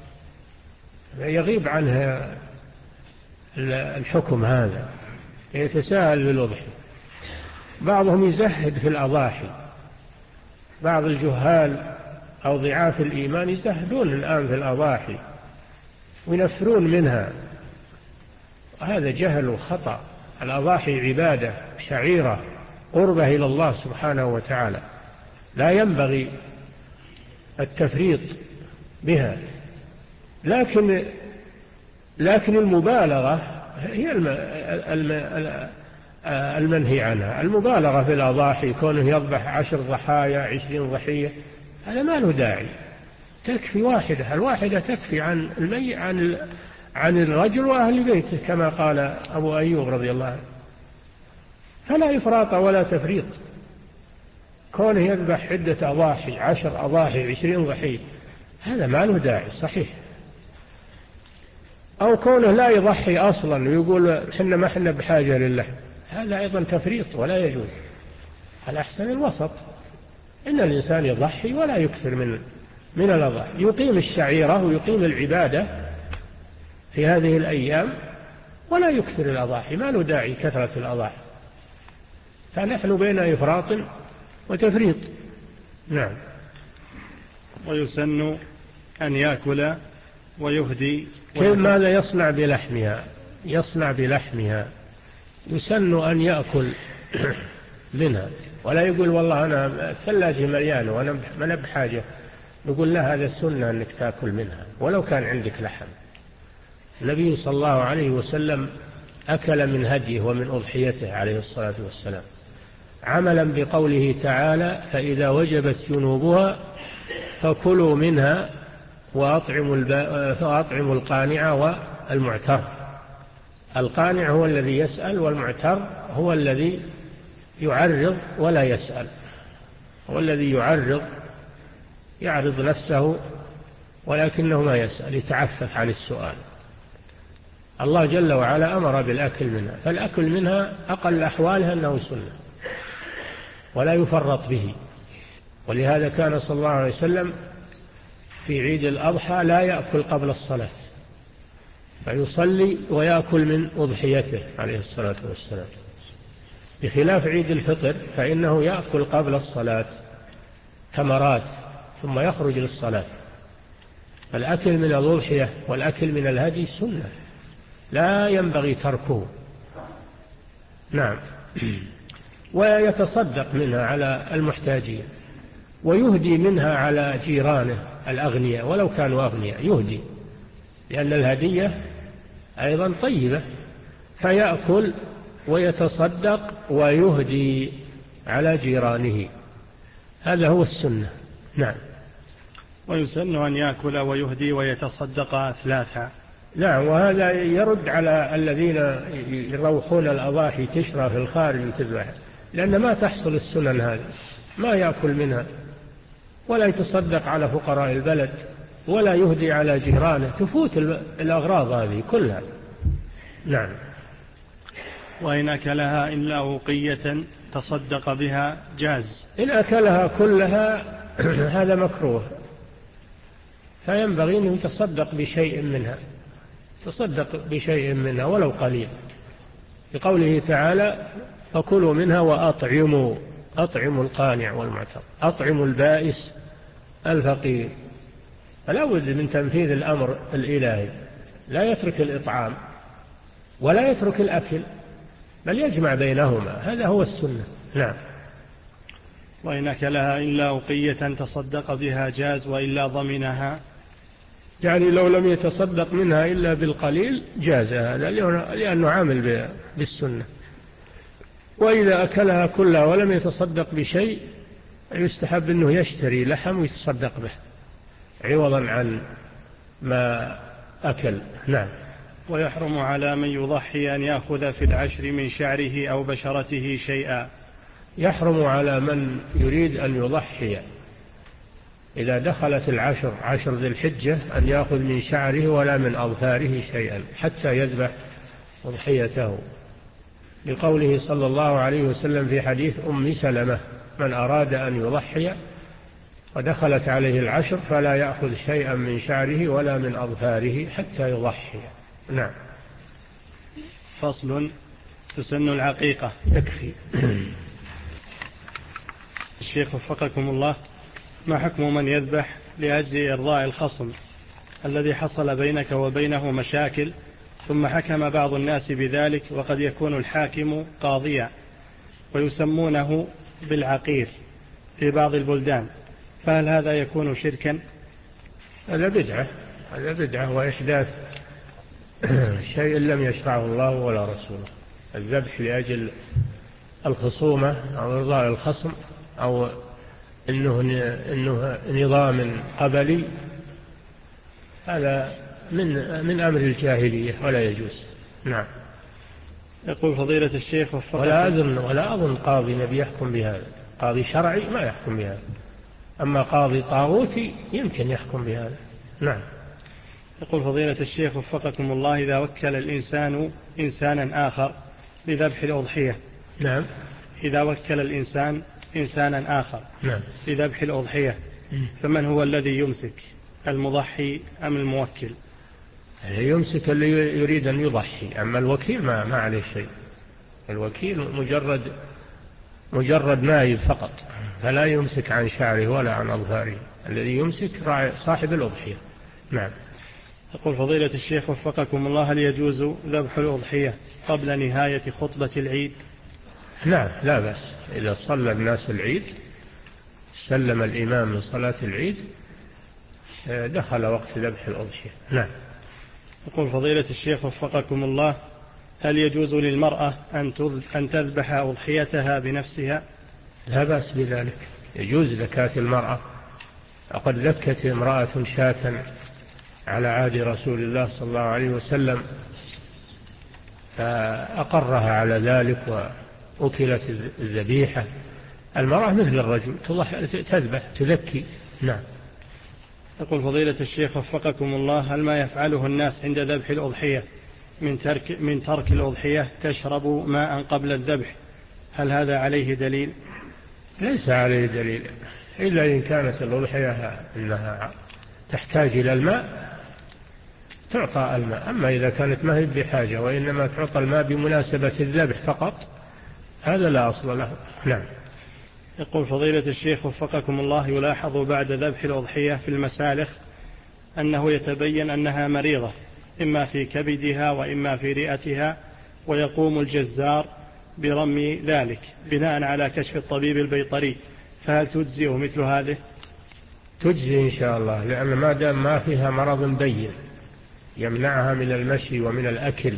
يغيب عنها الحكم هذا يتساهل بالأضحية. بعضهم يزهد في الأضاحي بعض الجهال أو ضعاف الإيمان يزهدون الآن في الأضاحي وينفرون منها وهذا جهل وخطأ. الأضاحي عبادة شعيرة قربة إلى الله سبحانه وتعالى لا ينبغي التفريط بها لكن لكن المبالغة هي المنهي عنها. المبالغة في الأضاحي كونه يذبح عشر ضحايا عشرين ضحية هذا ما له داعي. تكفي واحدة الواحدة تكفي عن المي عن عن الرجل وأهل بيته كما قال أبو أيوب رضي الله عنه. فلا إفراط ولا تفريط. كونه يذبح عدة أضاحي عشر أضاحي عشرين ضحية هذا ما له داعي صحيح. أو كونه لا يضحي أصلا ويقول حنا ما حنا بحاجة للحم هذا أيضا تفريط ولا يجوز. الأحسن الوسط إن الإنسان يضحي ولا يكثر من من الأضاحي يقيم الشعيرة ويقيم العبادة في هذه الأيام ولا يكثر الأضاحي ما له داعي كثرة الأضاحي. فنحن بين إفراط وتفريط. نعم. ويسن أن يأكل ويهدي. كيف ماذا يصنع بلحمها؟ يصنع بلحمها يسن أن يأكل منها ولا يقول والله أنا الثلاجة مليانة وأنا ما بحاجة. نقول له هذا السنة أنك تأكل منها ولو كان عندك لحم. النبي صلى الله عليه وسلم أكل من هديه ومن أضحيته عليه الصلاة والسلام عملا بقوله تعالى فإذا وجبت جنوبها فكلوا منها وأطعموا القانع والمعتر. القانع هو الذي يسأل والمعتر هو الذي يعرض ولا يسأل هو الذي يعرض يعرض نفسه ولكنه ما يسأل يتعفف عن السؤال. الله جل وعلا أمر بالأكل منها فالأكل منها أقل أحوالها أنه سنة ولا يفرط به. ولهذا كان صلى الله عليه وسلم في عيد الأضحى لا يأكل قبل الصلاة فيصلي ويأكل من أضحيته عليه الصلاة والسلام بخلاف عيد الفطر فإنه يأكل قبل الصلاة تمرات ثم يخرج للصلاة. الأكل من الأضحية والأكل من الهدي سنة لا ينبغي تركه. نعم. ويتصدق منها على المحتاجين ويهدي منها على جيرانه الأغنياء ولو كانوا أغنياء، يهدي، لأن الهدية أيضا طيبة، فيأكل ويتصدق ويهدي على جيرانه، هذا هو السنة. نعم. ويسن أن يأكل ويهدي ويتصدق أثلاثا. نعم، وهذا يرد على الذين يروحون الأضاحي تشرى في الخارج وتذبح، لأن ما تحصل السنن هذه، ما يأكل منها ولا يتصدق على فقراء البلد ولا يهدي على جيرانه، تفوت الأغراض هذه كلها. نعم. وإن أكلها إلا أوقية تصدق بها جاز. إن أكلها كلها هذا مكروه، فينبغي أن يتصدق بشيء منها، تصدق بشيء منها ولو قليل، بقوله تعالى فكلوا منها وأطعموا، أطعموا القانع والمعتر، أطعموا البائس الفقير. فلا بد من تنفيذ الأمر الإلهي، لا يترك الإطعام ولا يترك الأكل، بل يجمع بينهما، هذا هو السنة. نعم. وإن أكلها إلا أوقية تصدق بها جاز وإلا ضمنها، يعني لو لم يتصدق منها إلا بالقليل جاز هذا، لأنه عامل بالسنة. وإذا أكلها كلها ولم يتصدق بشيء يستحب أنه يشتري لحم ويتصدق به عوضا عن ما أكل. نعم. ويحرم على من يضحي أن يأخذ في العشر من شعره أو بشرته شيئا. يحرم على من يريد أن يضحي إذا دخلت العشر عشر ذي الحجة أن يأخذ من شعره ولا من أظفاره شيئا حتى يذبح أضحيته، لقوله صلى الله عليه وسلم في حديث أم سلمة من أراد أن يضحي ودخلت عليه العشر فلا يأخذ شيئا من شعره ولا من أظفاره حتى يضحي. نعم. فصل. تسن العقيقة. يكفي. الشيخ وفقكم الله، ما حكم من يذبح لأجل إرضاء الخصم الذي حصل بينك وبينه مشاكل ثم حكم بعض الناس بذلك وقد يكون الحاكم قاضيا ويسمونه بالعقير في بعض البلدان، فهل هذا يكون شركا؟ هذا بدعة، هذا بدعة وإحداث شيء لم يشرعه الله ولا رسوله. الذبح لأجل الخصومة أو إرضاء الخصم أو إنه, إنه نظام قبلي، هذا من, من أمر الجاهلية ولا يجوز. نعم. يقول فضيلة الشيخ ولا أظن, ولا أظن قاضي نبي يحكم بهذا، قاضي شرعي ما يحكم بهذا، أما قاضي طاغوتي يمكن يحكم بهذا. نعم. يقول فضيلة الشيخ وفقكم الله، إذا وكل الإنسان إنسانا آخر لذبح الأضحية. نعم. إذا وكل الإنسان إنسانا آخر نعم. لذبح الأضحية فمن هو الذي يمسك، المضحي أم الموكل؟ يمسك اللي يريد أن يضحي، أما الوكيل ما, ما عليه شيء، الوكيل مجرد مجرد نائب فقط، فلا يمسك عن شعره ولا عن أظفاره، الذي يمسك صاحب الأضحية. نعم. يقول فضيلة الشيخ وفقكم الله، هل يجوز ذبح الأضحية قبل نهاية خطبة العيد؟ نعم، لا بأس، إذا صلى الناس العيد سلم الإمام من صلاة العيد دخل وقت ذبح الأضحية. نعم. يقول فضيلة الشيخ وفقكم الله، هل يجوز للمرأة أن تذبح أضحيتها بنفسها؟ لا بأس بذلك، يجوز زكاة المرأة، وقد ذكت امرأة شاة على عهد رسول الله صلى الله عليه وسلم فأقرها على ذلك وأكلت الذبيحة. المرأة مثل الرجل تذبح تذكي. نعم. يقول فضيلة الشيخ وفقكم الله، هل ما يفعله الناس عند ذبح الأضحية من ترك, من ترك الأضحية تشرب ماء قبل الذبح، هل هذا عليه دليل؟ ليس عليه دليل، إلا إن كانت الأضحية إنها تحتاج إلى الماء تعطى الماء، أما إذا كانت ما هي بحاجة وإنما تعطى الماء بمناسبة الذبح فقط هذا لا أصل له. نعم. يقول فضيلة الشيخ وفقكم الله، يلاحظ بعد ذبح الأضحية في المسالخ أنه يتبين أنها مريضة إما في كبدها وإما في رئتها، ويقوم الجزار برمي ذلك بناء على كشف الطبيب البيطري، فهل تجزئ مثل هذه؟ تجزي إن شاء الله، لأن ما دام ما فيها مرض بين يمنعها من المشي ومن الأكل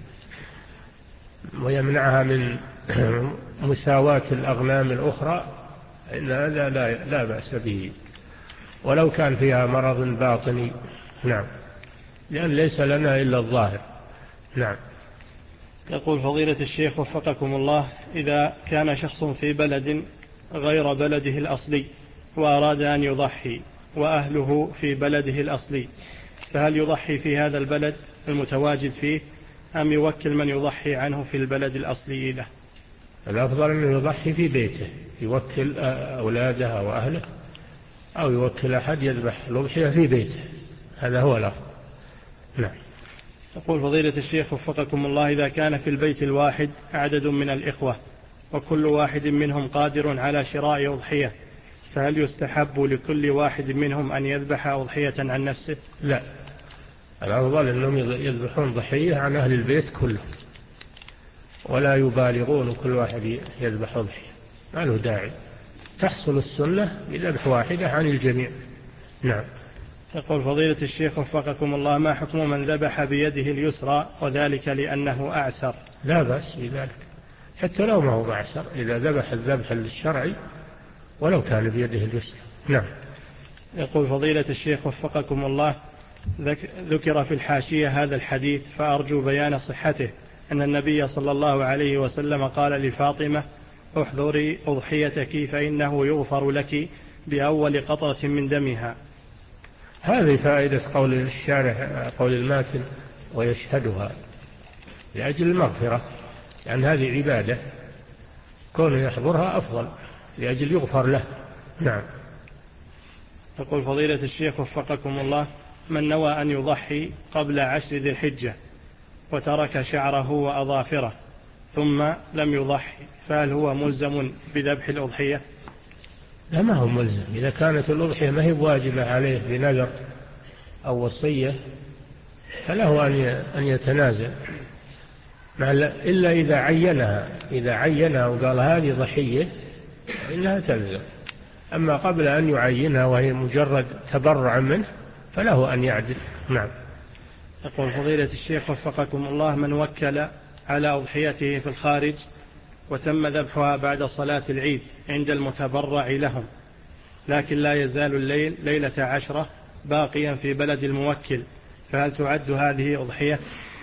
ويمنعها من مساواة الأغنام الأخرى، إن هذا لا, لا بأس به، ولو كان فيها مرض باطني. نعم، لأن ليس لنا إلا الظاهر. نعم. يقول فضيلة الشيخ وفقكم الله: إذا كان شخص في بلد غير بلده الأصلي وأراد أن يضحي وأهله في بلده الأصلي، فهل يضحي في هذا البلد المتواجد فيه أم يوكل من يضحي عنه في البلد الأصلي له؟ الأفضل أنه يضحي في بيته، يوكل أولاده وأهله، أو يوكل أحد يذبح الأضحية في بيته، هذا هو الأفضل. نعم. يقول فضيلة الشيخ وفقكم الله: إذا كان في البيت الواحد عدد من الإخوة وكل واحد منهم قادر على شراء أضحية، فهل يستحب لكل واحد منهم أن يذبح أضحية عن نفسه؟ لا، الأفضل أنهم يذبحون ضحية عن أهل البيت كله، ولا يبالغون كل واحد يذبح أضحية، ما له داعي، تحصل السنة بذبح واحدة عن الجميع. نعم. يقول فضيلة الشيخ وفقكم الله: ما حكم من ذبح بيده اليسرى وذلك لأنه أعسر؟ لا بأس بذلك، حتى لو ما هو أعسر، إذا ذبح الذبح الشرعي ولو كان بيده اليسرى. نعم. يقول فضيلة الشيخ وفقكم الله: ذكر في الحاشية هذا الحديث فأرجو بيان صحته، أن النبي صلى الله عليه وسلم قال لفاطمة: احضري أضحيتك فإنه يغفر لك بأول قطرة من دمها. هذه فائدة قول الشارح، قول الماتن: ويشهدها لأجل المغفرة، لأن يعني هذه عبادة، كونه يحضرها أفضل لأجل يغفر له. نعم. يقول فضيلة الشيخ وفقكم الله: من نوى أن يضحي قبل عشر ذي الحجة وترك شعره وأظافره ثم لم يضحي، فهل هو ملزم بذبح الأضحية؟ لا، ما هو ملزم، إذا كانت الأضحية ما هي واجبة عليه بنذر أو وصية فله أن يتنازل، إلا إذا عينها إذا عينها وقال هذه ضحية إنها تلزم، أما قبل أن يعينها وهي مجرد تبرع منه فله أن يعدل. نعم. يقول فضيلة الشيخ وفقكم الله: من وكل على أضحيته في الخارج وتم ذبحها بعد صلاة العيد عند المتبرع لهم، لكن لا يزال الليل ليلة عشرة باقيا في بلد الموكل، فهل تعد هذه أضحية؟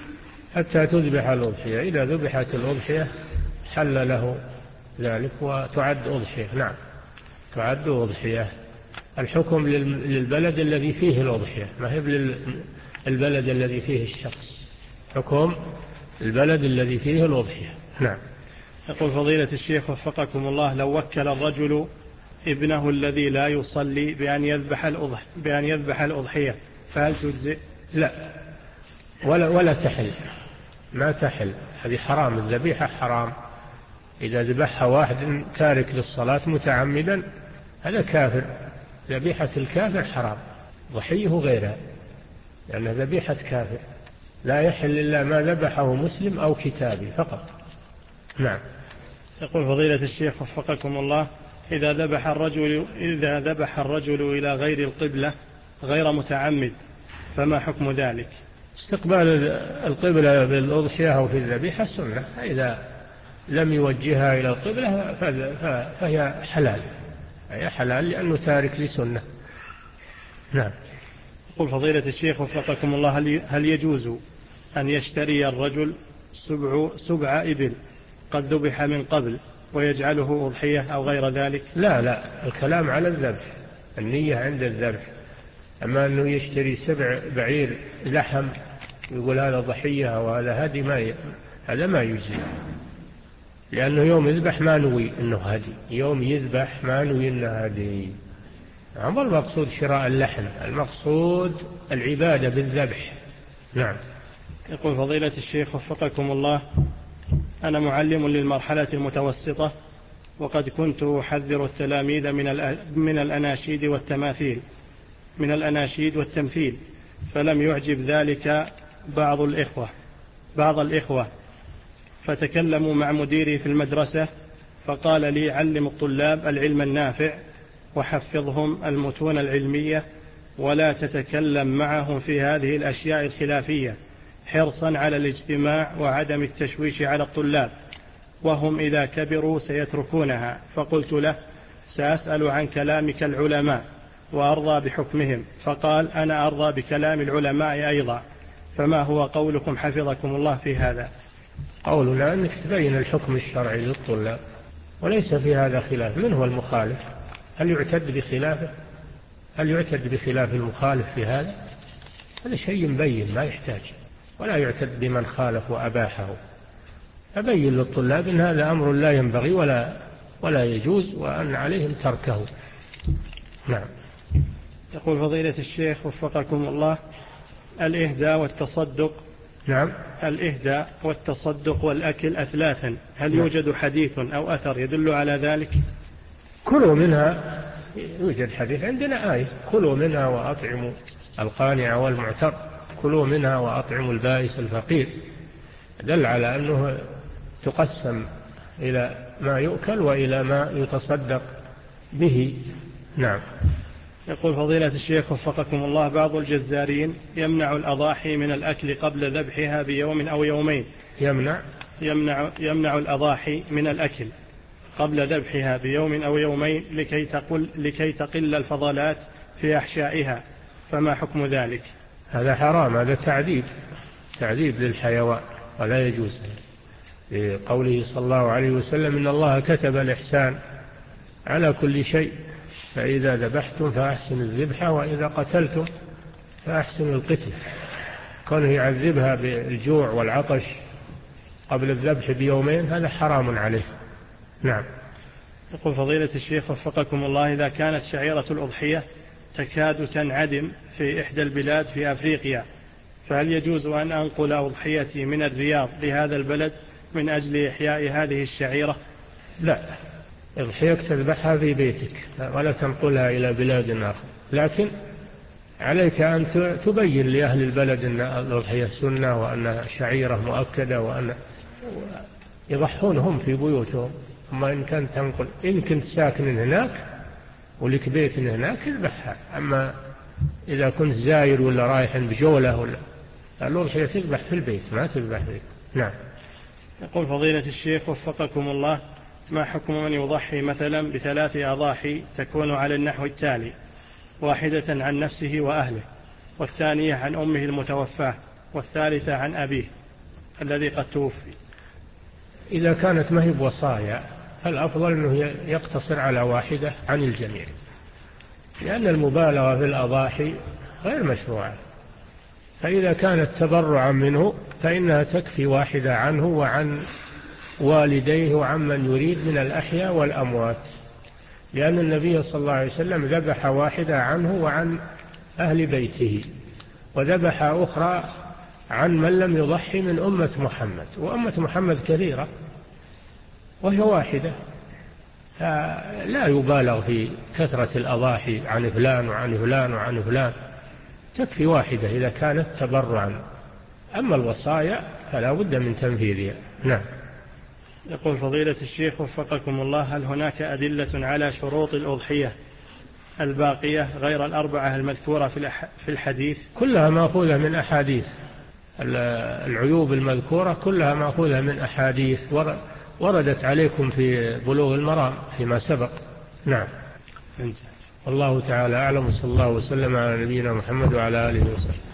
حتى تذبح الأضحية، إذا ذبحت الأضحية حل له ذلك وتعد أضحية. نعم، تعد أضحية. الحكم للبلد الذي فيه الأضحية، ما هي للبلد الذي فيه الشخص، حكم البلد الذي فيه الأضحية. نعم. يقول فضيلة الشيخ وفقكم الله: لو وكل الرجل ابنه الذي لا يصلي بأن يذبح الأضحية, بأن يذبح الأضحية فهل تجزئ؟ لا، ولا, ولا تحل، ما تحل، هذه حرام، الذبيحة حرام. إذا ذبحها واحد تارك للصلاة متعمدا هذا كافر، ذبيحة الكافر حرام، ضحيه غيرها، لأنها يعني ذبيحة كافر، لا يحل إلا ما ذبحه مسلم أو كتابي فقط. نعم. يقول فضيلة الشيخ وفقكم الله: إذا ذبح الرجل إذا ذبح الرجل إلى غير القبلة غير متعمد فما حكم ذلك؟ استقبال القبلة بالأضحية أو في الذبيحة سنة، إذا لم يوجهها إلى القبلة فهي حلال، هي حلال لأنه تارك لسنة. نعم. يقول فضيلة الشيخ وفقكم الله: هل يجوز أن يشتري الرجل سبع, سبع إبل قد ذبح من قبل ويجعله أضحية أو غير ذلك؟ لا لا، الكلام على الذبح، النية عند الذبح، أما أنه يشتري سبع بعير لحم يقول هذا ضحية وهذا هدي، ما ي... هذا ما يجزي، لأنه يوم يذبح ما نوي أنه هدي، يوم يذبح ما نوي أنه هدي. عمر المقصود شراء اللحم، المقصود العبادة بالذبح. نعم. يقول فضيلة الشيخ وفقكم الله: أنا معلم للمرحلة المتوسطة، وقد كنت أحذر التلاميذ من من الأناشيد والتماثيل من الأناشيد والتمثيل، فلم يعجب ذلك بعض الإخوة بعض الإخوة فتكلموا مع مديري في المدرسة فقال لي: علم الطلاب العلم النافع وحفظهم المتون العلمية، ولا تتكلم معهم في هذه الأشياء الخلافية، حرصا على الاجتماع وعدم التشويش على الطلاب، وهم إذا كبروا سيتركونها. فقلت له: سأسأل عن كلامك العلماء وأرضى بحكمهم. فقال: أنا أرضى بكلام العلماء أيضا، فما هو قولكم حفظكم الله في هذا؟ قولنا أنك تبين الحكم الشرعي للطلاب، وليس في هذا خلاف. من هو المخالف؟ هل يعتد بخلافه؟ هل يعتد بخلاف المخالف في هذا؟ هذا شيء مبين ما يحتاج، ولا يعتد بمن خالف وأباحه. أبين للطلاب أن هذا أمر لا ينبغي ولا ولا يجوز، وأن عليهم تركه. نعم. يقول فضيلة الشيخ وفقكم الله: الإهداء والتصدق نعم. الإهداء والتصدق والأكل أثلاثا، هل يوجد حديث أو أثر يدل على ذلك؟ كلوا منها. يوجد حديث عندنا آية: كلوا منها وأطعموا القانع والمعتر، كلوا منها وأطعموا البائس الفقير. دل على أنه تقسم إلى ما يؤكل وإلى ما يتصدق به. نعم. يقول فضيلة الشيخ وفقكم الله: بعض الجزارين يمنع الأضاحي من الأكل قبل ذبحها بيوم أو يومين. يمنع يمنع, يمنع الأضاحي من الأكل قبل ذبحها بيوم أو يومين لكي تقل, لكي تقل الفضلات في أحشائها، فما حكم ذلك؟ هذا حرام، هذا تعذيب تعذيب للحيوان ولا يجوز. لقوله صلى الله عليه وسلم: إن الله كتب الإحسان على كل شيء، فإذا ذبحتم فأحسنوا الذبح، وإذا قتلتم فأحسنوا القتل. كونه يعذبها بالجوع والعطش قبل الذبح بيومين هذا حرام عليه. نعم. يقول فضيلة الشيخ وفقكم الله: إذا كانت شعيرة الأضحية تكاد تنعدم في إحدى البلاد في أفريقيا، فهل يجوز أن أنقل أضحيتي من الرياض لهذا البلد من أجل إحياء هذه الشعيرة؟ لا، أضحيتك تذبحها في بيتك ولا تنقلها إلى بلاد آخر، لكن عليك أن تبين لأهل البلد أن الأضحية سنة وأنها شعيرة مؤكدة وأن يضحون هم في بيوتهم. أما إن كنت تنقل، إن كنت ساكن هناك ولك بيت هناك اذبحها. أما إذا كنت زاير ولا رايح بجولة ولا الأضحية تذبح في البيت ما تذبح في. نعم. يقول فضيلة الشيخ وفقكم الله: ما حكم من يضحي مثلا بثلاث أضاحي تكون على النحو التالي: واحدة عن نفسه وأهله، والثانية عن أمه المتوفاة، والثالثة عن أبيه الذي قد توفي؟ إذا كانت مهب وصايا فالأفضل أنه يقتصر على واحدة عن الجميع، لأن المبالغة في الأضاحي غير مشروعة. فإذا كانت تبرعا منه فإنها تكفي واحدة عنه وعن والديه وعن من يريد من الأحياء والأموات، لأن النبي صلى الله عليه وسلم ذبح واحدة عنه وعن أهل بيته، وذبح أخرى عن من لم يضحي من أمة محمد، وأمة محمد كثيرة وهي واحدة، فلا يبالغ في كثرة الأضاحي عن فلان وعن فلان وعن فلان، تكفي واحدة إذا كانت تبرعا. أما الوصايا فلا بد من تنفيذها. نعم. يقول فضيلة الشيخ وفقكم الله: هل هناك أدلة على شروط الأضحية الباقية غير الأربعة المذكورة في الحديث؟ كلها مأخوذة من أحاديث. العيوب المذكورة كلها مأخوذة من أحاديث وردت عليكم في بلوغ المرام فيما سبق. نعم. والله تعالى أعلم، صلى الله وسلم على نبينا محمد وعلى آله وسلم.